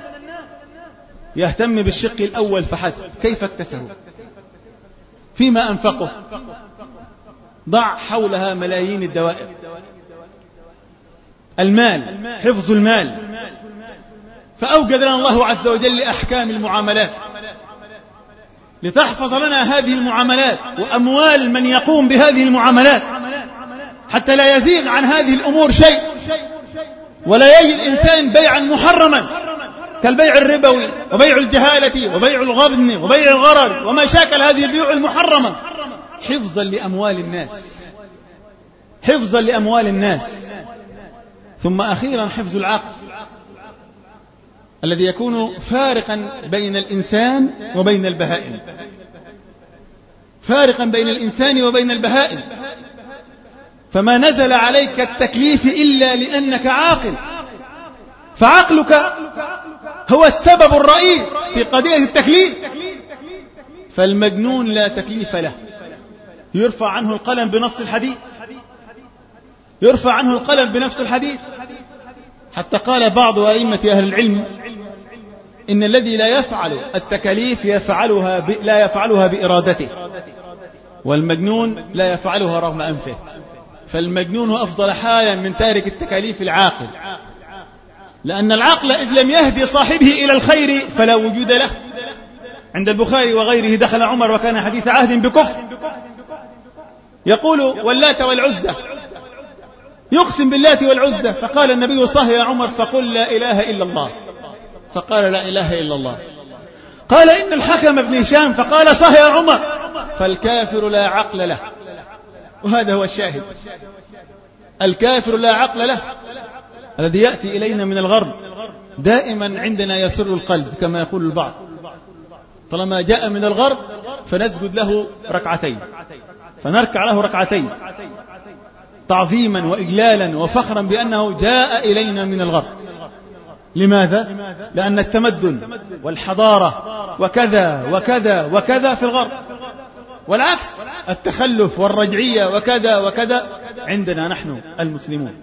يهتم بالشق الأول فحسب، كيف اكتسبه، فيما أنفقه، ضع حولها ملايين الدوائر. المال، حفظ المال، فأوجد لنا الله عز وجل أحكام المعاملات لتحفظ لنا هذه المعاملات وأموال من يقوم بهذه المعاملات، حتى لا يزيغ عن هذه الأمور شيء، ولا يجد الإنسان بيعا محرما كالبيع الربوي وبيع الجهالة وبيع الغبن وبيع الغرر وما شاكل هذه البيوع المحرمة، حفظا لأموال الناس، حفظا لأموال الناس. ثم أخيرا حفظ العقل الذي يكون فارقا بين الإنسان وبين البهائم، فارقا بين الإنسان وبين البهائم، فما نزل عليك التكليف إلا لأنك عاقل، فعقلك هو السبب الرئيس في قضية التكليف. فالمجنون لا تكليف له، يرفع عنه القلم بنص الحديث، يرفع عنه القلم بنفس الحديث، حتى قال بعض أئمة أهل العلم إن الذي لا يفعل التكاليف يفعلها ب... لا يفعلها بإرادته، والمجنون لا يفعلها رغم أنفه. فالمجنون أفضل حالا من تارك التكاليف العاقل، لأن العقل إذ لم يهدي صاحبه إلى الخير فلا وجود له. عند البخاري وغيره دخل عمر وكان حديث عهد بكفر، يقول واللات والعزة، يقسم باللات والعزة، فقال النبي صه يا عمر فقل لا إله إلا الله، فقال لا إله إلا الله. قال إن الحكم بن هشام، فقال صه يا عمر، فالكافر لا عقل له. وهذا هو الشاهد، الكافر لا عقل له الذي يأتي إلينا من الغرب دائما عندنا يسر القلب كما يقول البعض، طالما جاء من الغرب فنسجد له ركعتين، فنركع له ركعتين تعظيما وإجلالا وفخرا بأنه جاء إلينا من الغرب. لماذا؟ لأن التمدن والحضارة وكذا وكذا وكذا في الغرب، والعكس التخلف والرجعية وكذا وكذا عندنا نحن المسلمون.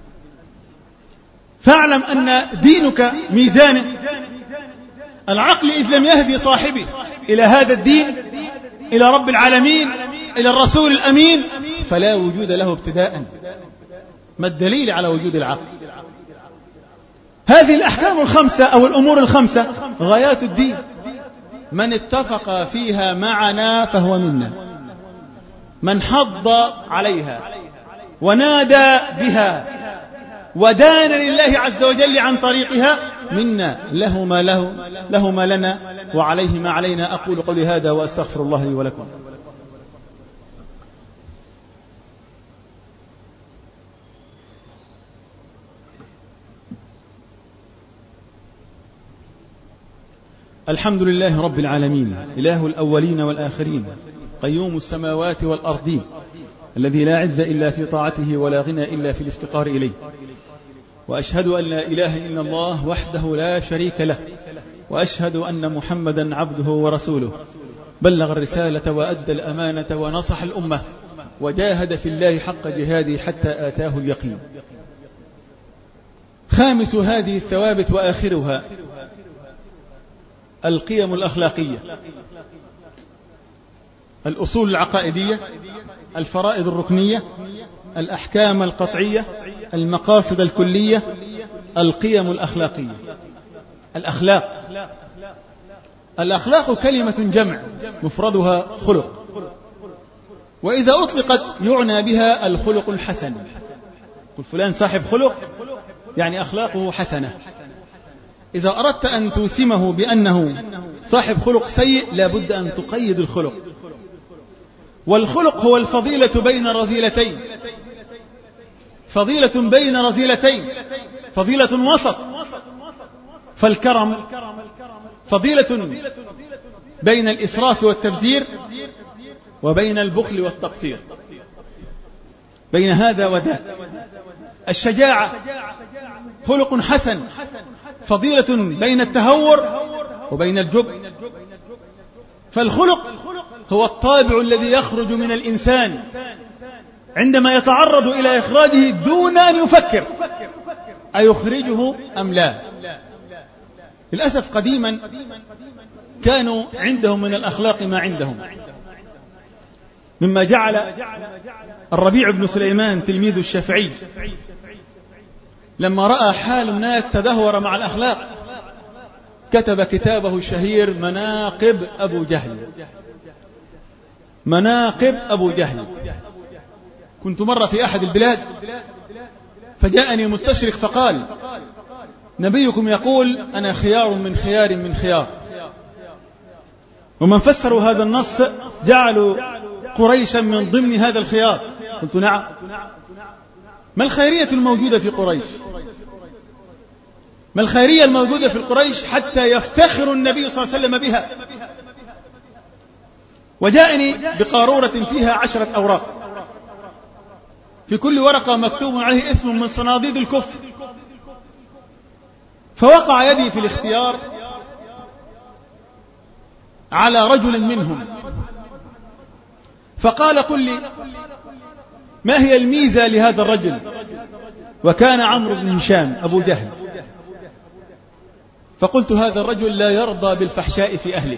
فاعلم أن دينك ميزان، العقل إذ لم يهدي صاحبه إلى هذا الدين، إلى رب العالمين، إلى الرسول الأمين، فلا وجود له ابتداء. ما الدليل على وجود العقل؟ هذه الأحكام الخمسة أو الأمور الخمسة غايات الدين، من اتفق فيها معنا فهو منا، من حض عليها ونادى بها ودان لله عز وجل عن طريقها منا، له ما له له ما لنا وعليه ما علينا. أقول قولي هذا وأستغفر الله لي ولكم. الحمد لله رب العالمين، إله الأولين والآخرين، قيوم السماوات والأرضين، الذي لا عز إلا في طاعته ولا غنى إلا في الافتقار إليه. وأشهد أن لا إله إلا الله وحده لا شريك له، وأشهد أن محمدا عبده ورسوله، بلغ الرسالة وأدى الأمانة ونصح الأمة، وجاهد في الله حق جهاده حتى آتاه اليقين. خامس هذه الثوابت وآخرها القيم الأخلاقية، الأصول العقائدية، الفرائض الركنية، الأحكام القطعية، المقاصد الكلية، القيم الأخلاقية. الأخلاق، الأخلاق كلمة جمع مفردها خلق، وإذا أطلقت يعنى بها الخلق الحسن. قل فلان صاحب خلق يعني أخلاقه حسنة. إذا أردت أن توسمه بأنه صاحب خلق سيء لابد أن تقيد الخلق، والخلق هو الفضيلة بين رذيلتين، فضيلة بين رذيلتين، فضيلة وسط. فالكرم فضيلة بين الإسراف والتبذير وبين البخل والتقتير، بين هذا وذاك. الشجاعة خلق حسن، فضيلة بين التهور وبين الجبن. فالخلق هو الطابع الذي يخرج من الإنسان عندما يتعرض إلى إخراجه دون أن يفكر أيخرجه أم لا. للأسف قديما كانوا عندهم من الأخلاق ما عندهم، مما جعل الربيع بن سليمان تلميذ الشافعي لما رأى حال الناس تدهور مع الأخلاق كتب كتابه الشهير مناقب أبو جهل. مناقب أبو جهل. كنت مرة في أحد البلاد فجاءني مستشرق فقال: نبيكم يقول أنا خيار من خيار من خيار، ومن فسروا هذا النص جعلوا قريشا من ضمن هذا الخيار. قلت: نعم. ما الخيرية الموجودة في قريش؟ ما الخيرية الموجودة في قريش حتى يفتخر النبي صلى الله عليه وسلم بها؟ وجاءني بقارورة فيها عشرة أوراق، في كل ورقة مكتوب عليه اسم من صناديد الكفر. فوقع يدي في الاختيار على رجل منهم، فقال: قل لي ما هي الميزة لهذا الرجل؟ وكان عمرو بن هشام أبو جهل. فقلت: هذا الرجل لا يرضى بالفحشاء في أهله.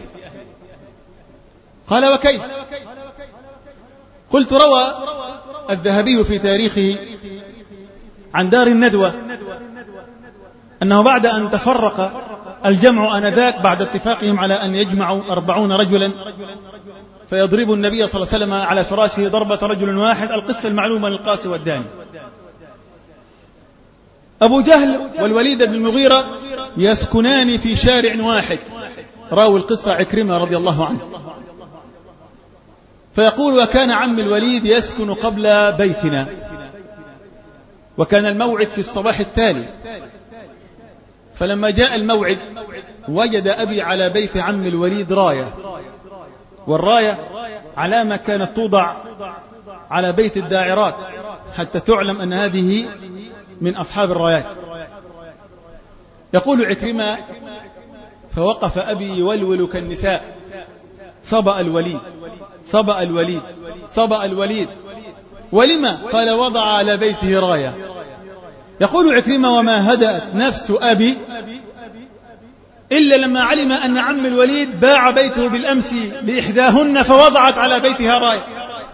قال: وكيف؟ قلت: روى الذهبي في تاريخه عن دار الندوة أنه بعد أن تفرق الجمع آنذاك بعد اتفاقهم على أن يجمعوا أربعون رجلا فيضرب النبي صلى الله عليه وسلم على فراشه ضربة رجل واحد، القصة المعلومة للقاس والداني. أبو جهل والوليد بن المغيرة يسكنان في شارع واحد، راوي القصة عكرمة رضي الله عنه. فيقول: وكان عم الوليد يسكن قبل بيتنا، وكان الموعد في الصباح التالي. فلما جاء الموعد وجد أبي على بيت عم الوليد راية، والراية علامة كانت توضع على بيت الداعرات حتى تعلم أن هذه من أصحاب الرايات. يقول عكرمة: فوقف أبي يولول كالنساء: صبأ الوليد، صبأ الوليد، صبأ الوليد. ولما؟ قال: وضع على بيته راية. يقول عكرمة: وما هدأت نفس أبي إلا لما علم أن عم الوليد باع بيته بالأمس لإحداهن فوضعت على بيتها راية.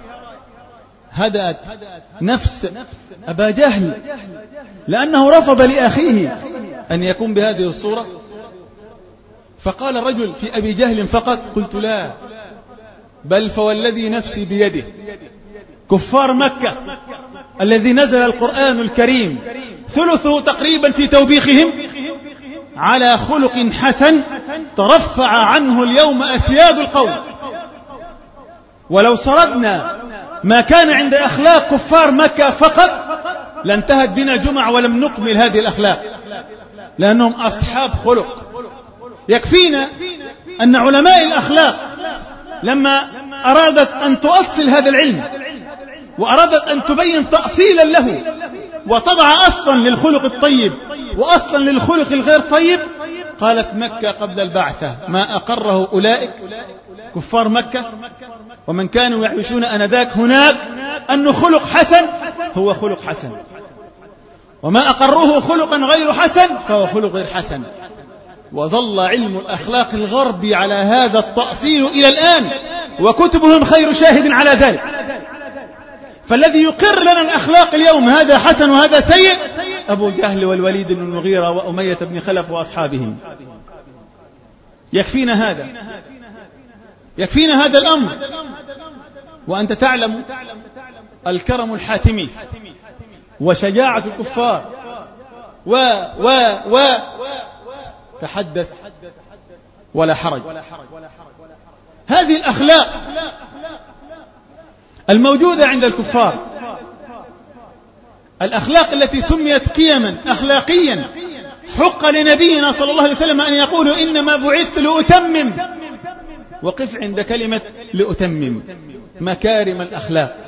هدأت نفس أبا جهل لأنه رفض لأخيه أن يكون بهذه الصورة. فقال الرجل في أبي جهل فقط. قلت: لا، بل فوالذي نفسي بيده كفار مكة الذي نزل القرآن الكريم ثلثه تقريبا في توبيخهم على خلق حسن ترفع عنه اليوم أسياد القوم. ولو سردنا ما كان عند أخلاق كفار مكة فقط لانتهت بنا جمع ولم نكمل هذه الأخلاق، لأنهم أصحاب خلق. يكفينا أن علماء الأخلاق لما أرادت أن تؤصل هذا العلم وأرادت أن تبين تأصيلا له وتضع أصلا للخلق الطيب وأصلا للخلق الغير طيب، قالت مكة قبل البعثة ما أقره أولئك كفار مكة ومن كانوا يعيشون أنذاك هناك أنه خلق حسن هو خلق حسن، وما أقروه خلقا غير حسن فهو خلق غير حسن. وظل علم الأخلاق الغربي على هذا التأصيل إلى الآن، وكتبهم خير شاهد على ذلك. فالذي يقر لنا الأخلاق اليوم هذا حسن وهذا سيء أبو جهل والوليد بن المغيرة وأمية بن خلف وأصحابهم. يكفينا هذا، يكفينا هذا الأمر. وأنت تعلم الكرم الحاتمي وشجاعة الكفار و و و تحدث ولا حرج. هذه الأخلاق الموجودة عند الكفار الأخلاق التي سميت قيما أخلاقيا حق لنبينا صلى الله عليه وسلم أن يقول إنما بعثت لأتمم، وقف عند كلمة لأتمم مكارم الأخلاق،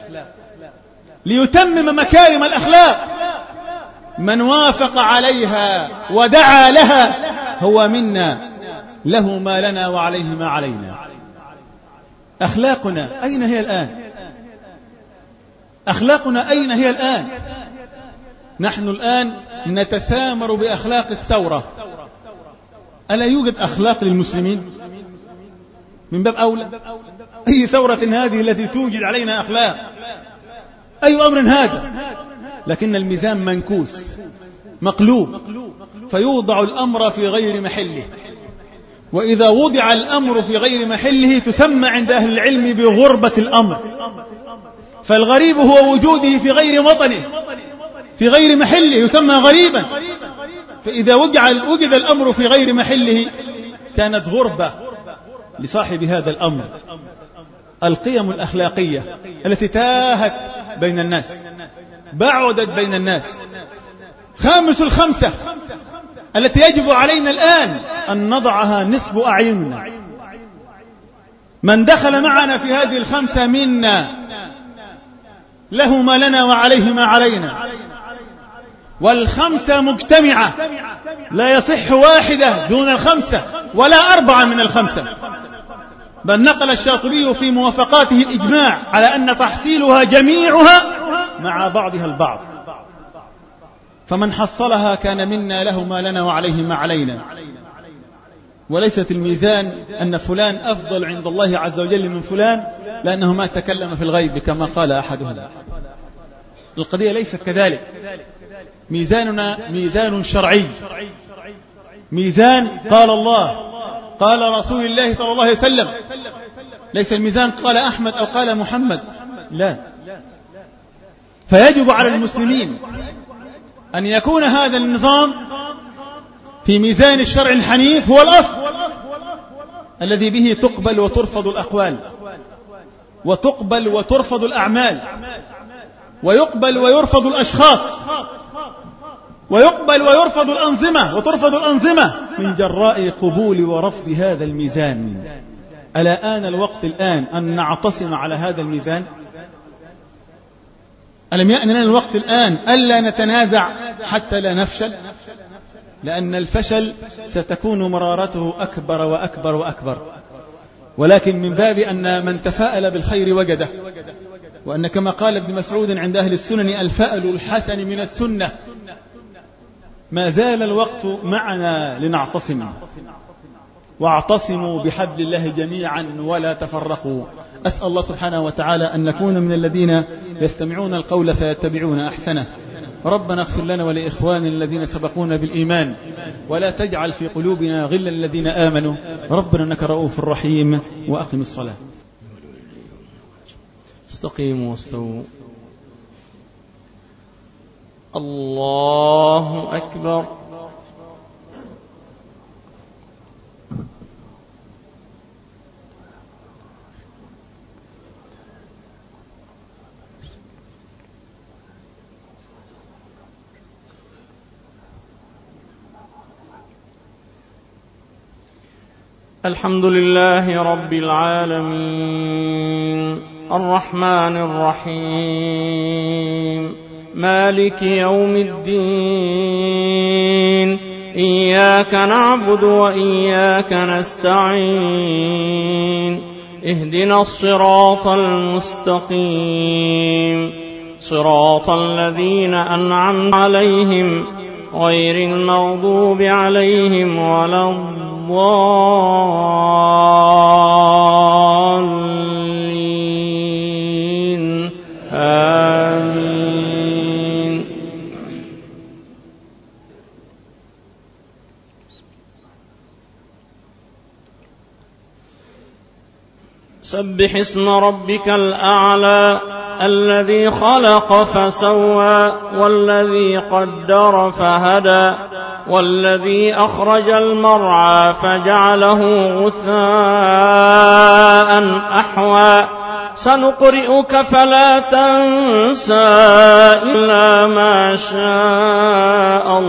ليتمم مكارم الأخلاق. من وافق عليها ودعا لها هو منا، له ما لنا وعليه ما علينا. أخلاقنا أين هي الآن؟ أخلاقنا أين هي الآن؟ نحن الآن نتسامر بأخلاق الثورة. ألا يوجد أخلاق للمسلمين؟ من باب أولى أي ثورة هذه التي توجد علينا أخلاق؟ أي أمر هذا؟ لكن الميزان منكوس مقلوب، فيوضع الأمر في غير محله. وإذا وضع الأمر في غير محله تسمى عند أهل العلم بغربة الأمر. فالغريب هو وجوده في غير وطنه، في غير محله، يسمى غريبا. فإذا وجد الأمر في غير محله كانت غربة لصاحب هذا الأمر. القيم الأخلاقية التي تاهت بين الناس، بعدت بين الناس. خامس الخمسة التي يجب علينا الآن أن نضعها نصب أعيننا. من دخل معنا في هذه الخمسة منا، له ما لنا وعليه ما علينا. والخمسة مجتمعة، لا يصح واحدة دون الخمسة ولا أربعة من الخمسة. بل نقل الشاطبي في موافقاته الإجماع على أن تحصيلها جميعها مع بعضها البعض. فمن حصلها كان منا، له ما لنا وعليه ما علينا. وليست الميزان أن فلان أفضل عند الله عز وجل من فلان لأنه ما تكلم في الغيب كما قال أحدهم. القضية ليست كذلك. ميزاننا ميزان شرعي، ميزان قال الله قال رسول الله صلى الله عليه وسلم. ليس الميزان قال أحمد أو قال محمد، لا. فيجب على المسلمين أن يكون هذا النظام في ميزان الشرع الحنيف، هو الأصل الذي به تقبل وترفض الأقوال، وتقبل وترفض الأعمال، ويقبل ويرفض الأشخاص، ويقبل ويرفض الأنظمة وترفض الأنظمة من جراء قبول ورفض هذا الميزان. ألا آن الوقت الآن أن نعتصم على هذا الميزان؟ ألم يأن لنا الوقت الآن ألا نتنازع حتى لا نفشل؟ لأن الفشل ستكون مرارته أكبر وأكبر وأكبر. ولكن من باب أن من تفاءل بالخير وجده، وأن كما قال ابن مسعود عند أهل السنن الفأل الحسن من السنة. ما زال الوقت معنا لنعتصم، واعتصموا بحبل الله جميعا ولا تفرقوا. أسأل الله سبحانه وتعالى أن نكون من الذين يستمعون القول فيتبعون أحسنه. ربنا اغفر لنا ولإخواننا الذين سبقونا بالإيمان، ولا تجعل في قلوبنا غلا للذين آمنوا. ربنا إنك رؤوف رحيم. وأقم الصلاة. استقيموا واستووا. الله أكبر. الحمد لله رب العالمين، الرحمن الرحيم، مالك يوم الدين. إياك نعبد وإياك نستعين. اهدنا الصراط المستقيم، صراط الذين أنعمت عليهم غير المغضوب عليهم ولا الضالين. آمين. سبح اسم ربك الأعلى الذي خلق فسوى، والذي قدر فهدى، والذي أخرج المرعى فجعله غثاء ماء أحوى سنقرئك فلا تنسى إلا ما شاء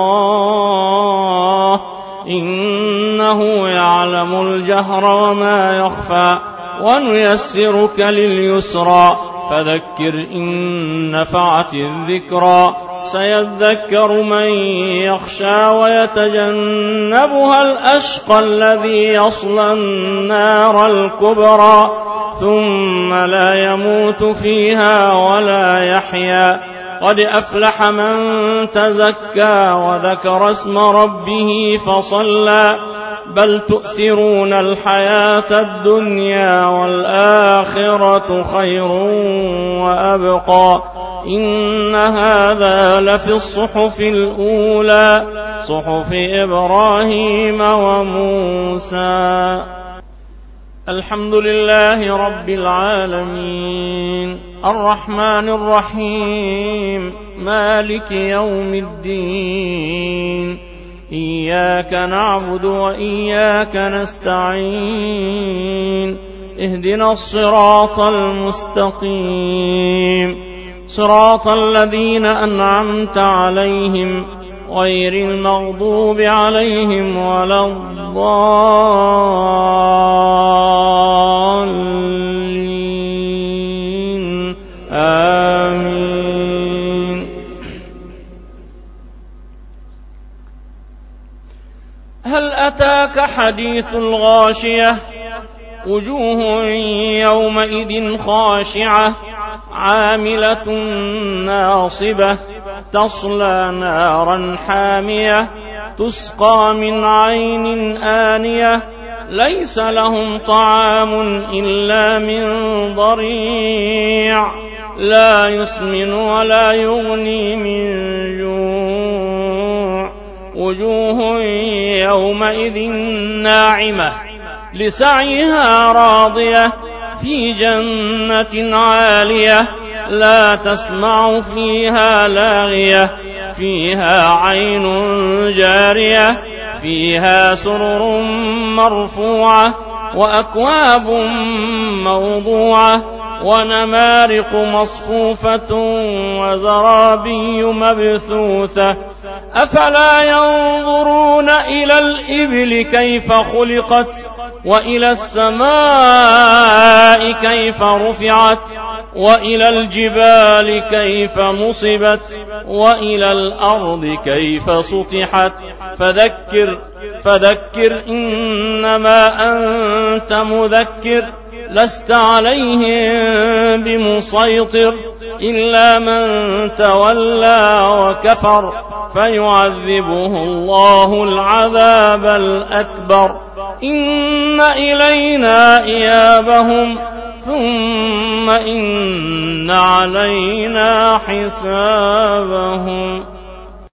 الله إنه يعلم الجهر وما يخفى ونيسرك لليسرى فذكر إن نفعت الذكرى سيذكر من يخشى ويتجنبها الأشقى الذي يصلى النار الكبرى ثم لا يموت فيها ولا يحيا قد أفلح من تزكى وذكر اسم ربه فصلى بل تؤثرون الحياة الدنيا والآخرة خير وأبقى إن هذا لفي الصحف الأولى صحف إبراهيم وموسى. الحمد لله رب العالمين الرحمن الرحيم مالك يوم الدين إياك نعبد وإياك نستعين اهدنا الصراط المستقيم صراط الذين أنعمت عليهم غير المغضوب عليهم ولا الضالين آمين. هل أتاك حديث الغاشية وجوه يومئذ خاشعة عاملة ناصبة تصلى نارا حامية تسقى من عين آنية ليس لهم طعام إلا من ضريع لا يسمن ولا يغني من جوع وجوه يومئذ ناعمة لسعيها راضية في جنة عالية لا تسمع فيها لاغية فيها عين جارية فيها سرر مرفوعة وأكواب موضوعة ونمارق مصفوفة وزرابي مبثوثة أفلا ينظرون إلى الإبل كيف خلقت وإلى السماء كيف رفعت وإلى الجبال كيف نصبت وإلى الأرض كيف سطحت فذكر فذكر إنما أنت مذكر لست عليهم بمسيطر إلا من تولى وكفر فيعذبه الله العذاب الأكبر إن إلينا إيابهم ثم إن علينا حسابهم.